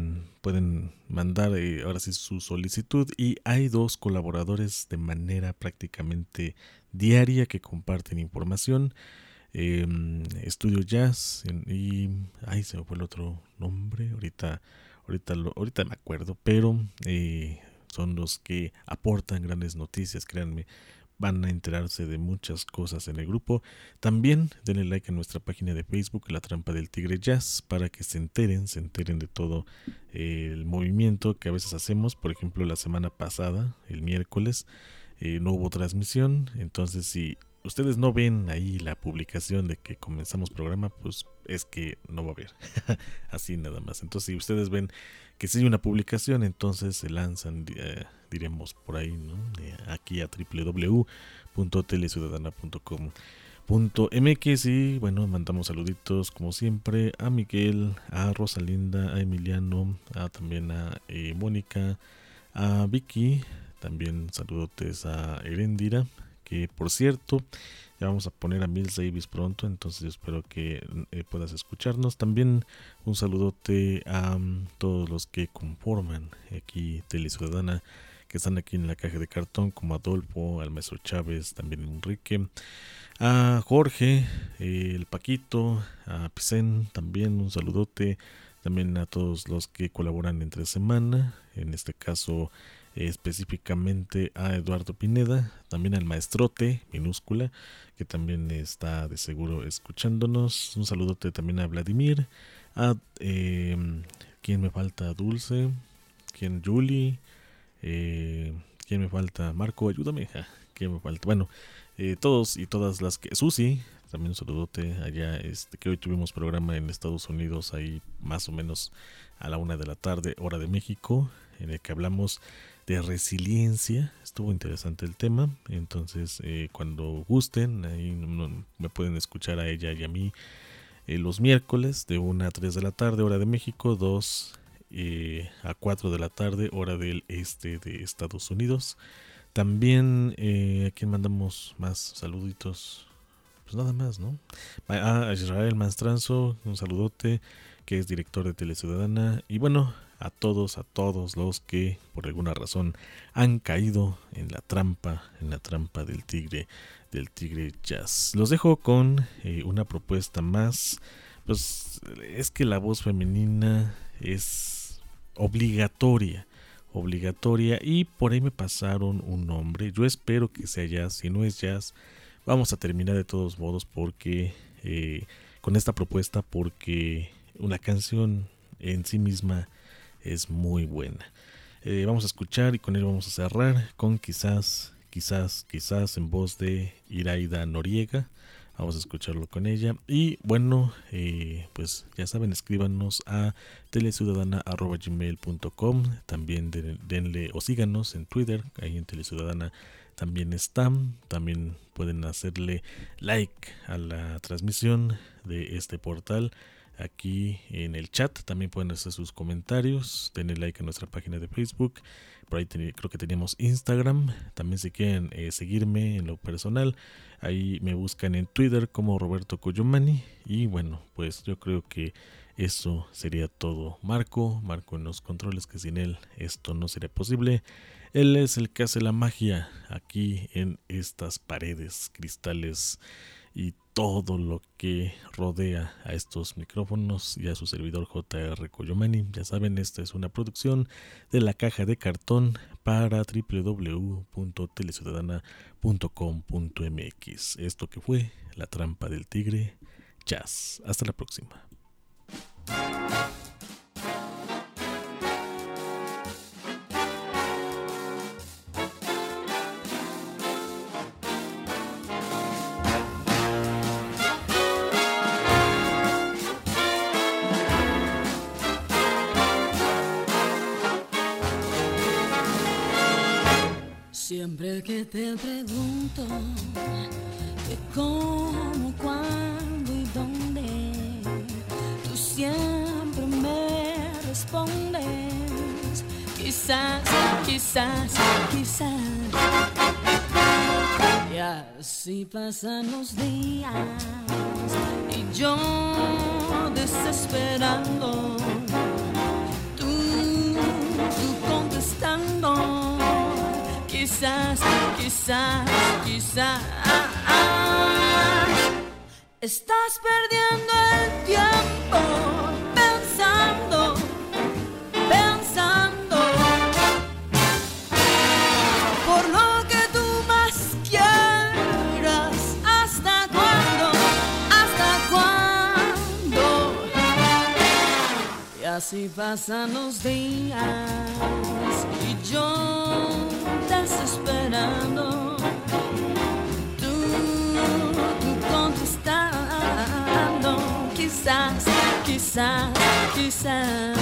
pueden mandar eh, ahora sí su solicitud y hay dos colaboradores de manera prácticamente diaria que comparten información. Eh, Estudio Jazz y ay se me fue el otro nombre ahorita ahorita lo, ahorita me acuerdo, pero eh, son los que aportan grandes noticias, créanme, van a enterarse de muchas cosas en el grupo. También denle like a nuestra página de Facebook, La Trampa del Tigre Jazz, para que se enteren, se enteren de todo eh, el movimiento que a veces hacemos. Por ejemplo, la semana pasada, el miércoles, eh, no hubo transmisión. Entonces, si ustedes no ven ahí la publicación de que comenzamos programa, pues es que no va a haber. Así nada más. Entonces, si ustedes ven que si hay una publicación, entonces se lanzan, eh, diremos por ahí, ¿no? Eh, aquí a doble u doble u doble u punto teleciudadana punto com punto m x. Y bueno, mandamos saluditos como siempre a Miguel, a Rosalinda, a Emiliano, a, también a eh, Mónica, a Vicky, también saludotes a Erendira, que por cierto ya vamos a poner a Miles Davis pronto, entonces espero que eh, puedas escucharnos. También un saludote a um, todos los que conforman aquí Teleciudadana, que están aquí en la caja de cartón, como Adolfo, al maestro Chávez, también Enrique, a Jorge, eh, el Paquito, a Pisen, también un saludote, también a todos los que colaboran entre semana, en este caso eh, específicamente a Eduardo Pineda, también al maestrote minúscula, que también está de seguro escuchándonos. Un saludote también a Vladimir, a eh, ¿quién me falta? Dulce, ¿quién? Julie, eh, ¿quién me falta? Marco, ayúdame, ja, ¿quién me falta? Bueno, eh, todos y todas las que... Susi, también un saludote allá, este, que hoy tuvimos programa en Estados Unidos, ahí más o menos a la una de la tarde, hora de México, en el que hablamos de resiliencia. Estuvo interesante el tema, entonces eh, cuando gusten, ahí no, no, me pueden escuchar a ella y a mí eh, los miércoles de una a tres de la tarde, hora de México, dos eh, a cuatro de la tarde, hora del este de Estados Unidos. También eh, a quien mandamos más saluditos, pues nada más, ¿no? A Israel Mastranzo, un saludote, que es director de Teleciudadana. Y bueno, a todos, a todos los que por alguna razón han caído en la trampa, en la trampa del tigre, del tigre jazz. Los dejo con eh, una propuesta más. Pues es que la voz femenina es obligatoria, obligatoria, y por ahí me pasaron un nombre. Yo espero que sea jazz. Si no es jazz, vamos a terminar de todos modos porque eh, con esta propuesta, porque una canción en sí misma es muy buena. Eh, vamos a escuchar y con él vamos a cerrar con quizás, quizás, quizás en voz de Iraida Noriega. Vamos a escucharlo con ella. Y bueno, eh, pues ya saben, escríbanos a teleciudadana arroba gmail punto com. También den, denle o síganos en Twitter, ahí en Teleciudadana también están. También pueden hacerle like a la transmisión de este portal aquí en el chat. También pueden hacer sus comentarios. Denle like a nuestra página de Facebook. Por ahí ten, creo que teníamos Instagram. También si quieren eh, seguirme en lo personal, ahí me buscan en Twitter como Roberto Coyomani. Y bueno, pues yo creo que eso sería todo. Marco, Marco en los controles, que sin él esto no sería posible. Él es el que hace la magia aquí en estas paredes, cristales y todo lo que rodea a estos micrófonos y a su servidor J R Coyomani. Ya saben, esta es una producción de La Caja de Cartón para doble u doble u doble u punto teleciudadana punto com punto m x. Esto que fue La Trampa del Tigre Jazz. Hasta la próxima. Siempre que te pregunto de cómo, cuándo y dónde, tú siempre me respondes, quizás, quizás, quizás. Y así pasan los días y yo desesperando, tú, tú contestando. Quizás, quizás, quizás estás perdiendo el tiempo pensando, pensando por lo que tú más quieres. así pasan los días y yo desesperando, tú, tú contestando, quizás, quizás, quizás.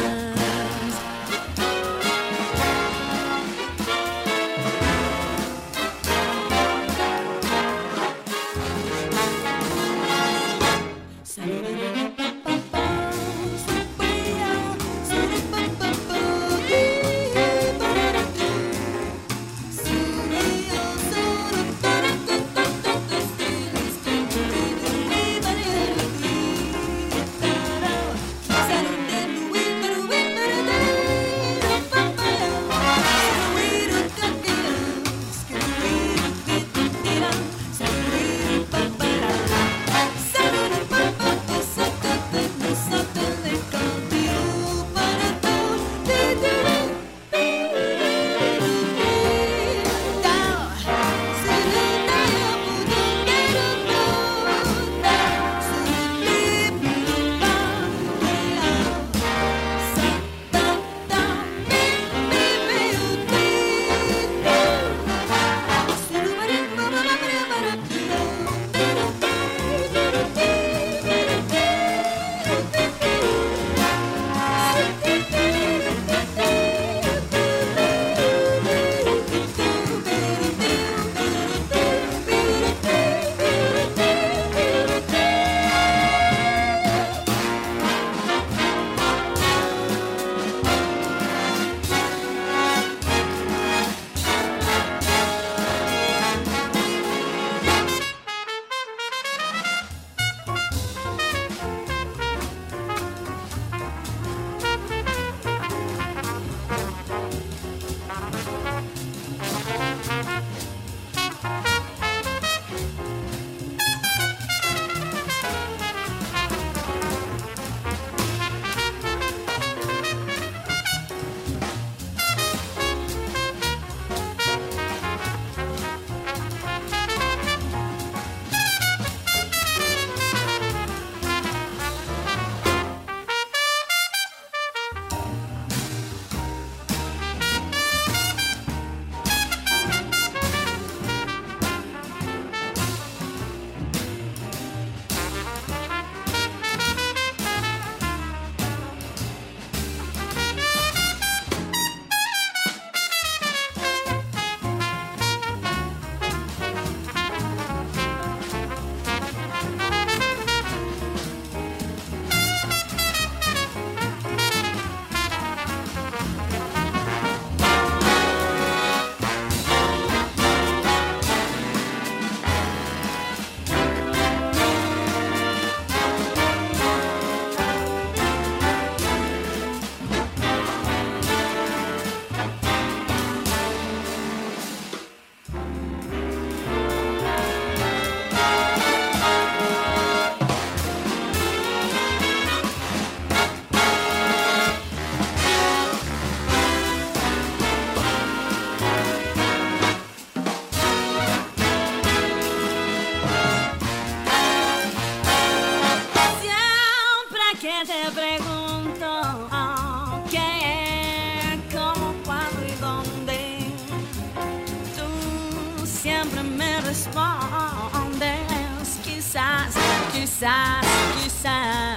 respondes, quizás, quizás, quizás.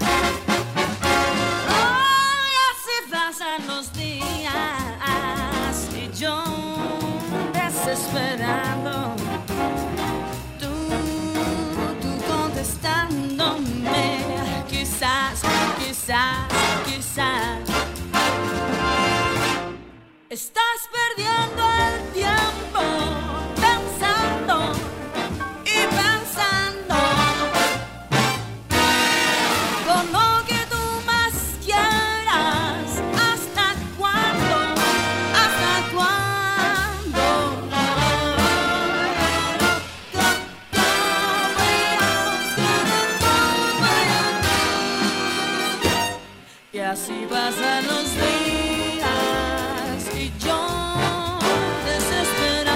Oh, y así pasan los días y yo desesperado, tú, tú contestándome, quizás, quizás, quizás. Estás perdiendo el tiempo pensando y pensando con lo que tú más quieras. ¿Hasta cuándo? ¿Hasta cuándo? Y así pasan los días y yo desesperado.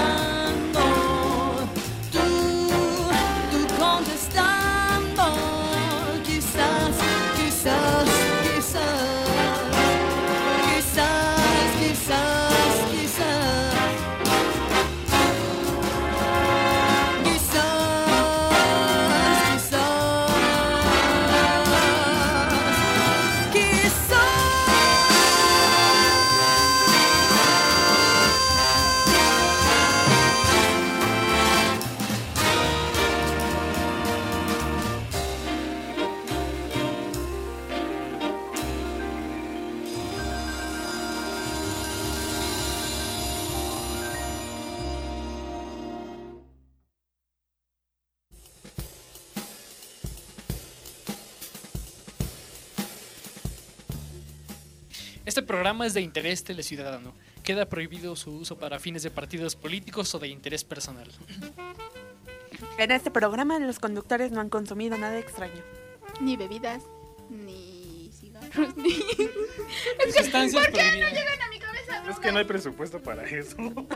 Este programa es de interés teleciudadano. Queda prohibido su uso para fines de partidos políticos o de interés personal. En este programa los conductores no han consumido nada extraño. Ni bebidas, ni cigarros, ni... Es que, ¿por qué no llegan a mi cabeza? Es que no hay presupuesto para eso.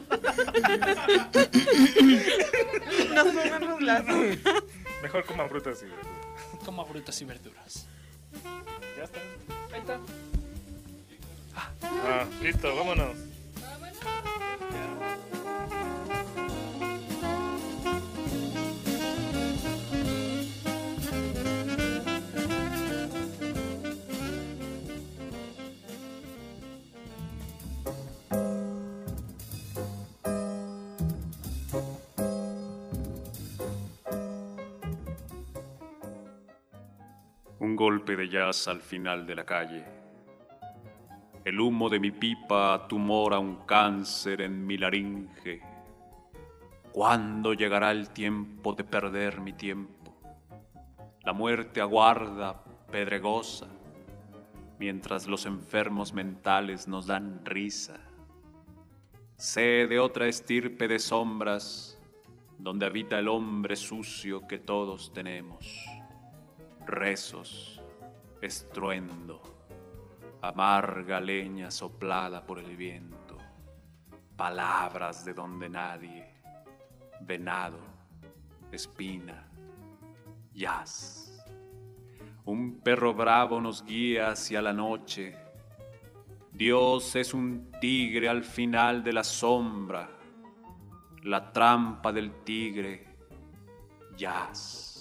Nos ponemos las... Mejor coman frutas y verduras. Coma frutas y verduras. Ya está. Ahí está. Ah, listo, vámonos. Un golpe de jazz al final de la calle. El humo de mi pipa tumora un cáncer en mi laringe. ¿Cuándo llegará el tiempo de perder mi tiempo? La muerte aguarda, pedregosa, mientras los enfermos mentales nos dan risa. Sé de otra estirpe de sombras, donde habita el hombre sucio que todos tenemos. Rezos, estruendo, amarga leña soplada por el viento, palabras de donde nadie, venado, espina, jazz. Un perro bravo nos guía hacia la noche. Dios es un tigre al final de la sombra, la trampa del tigre, jazz.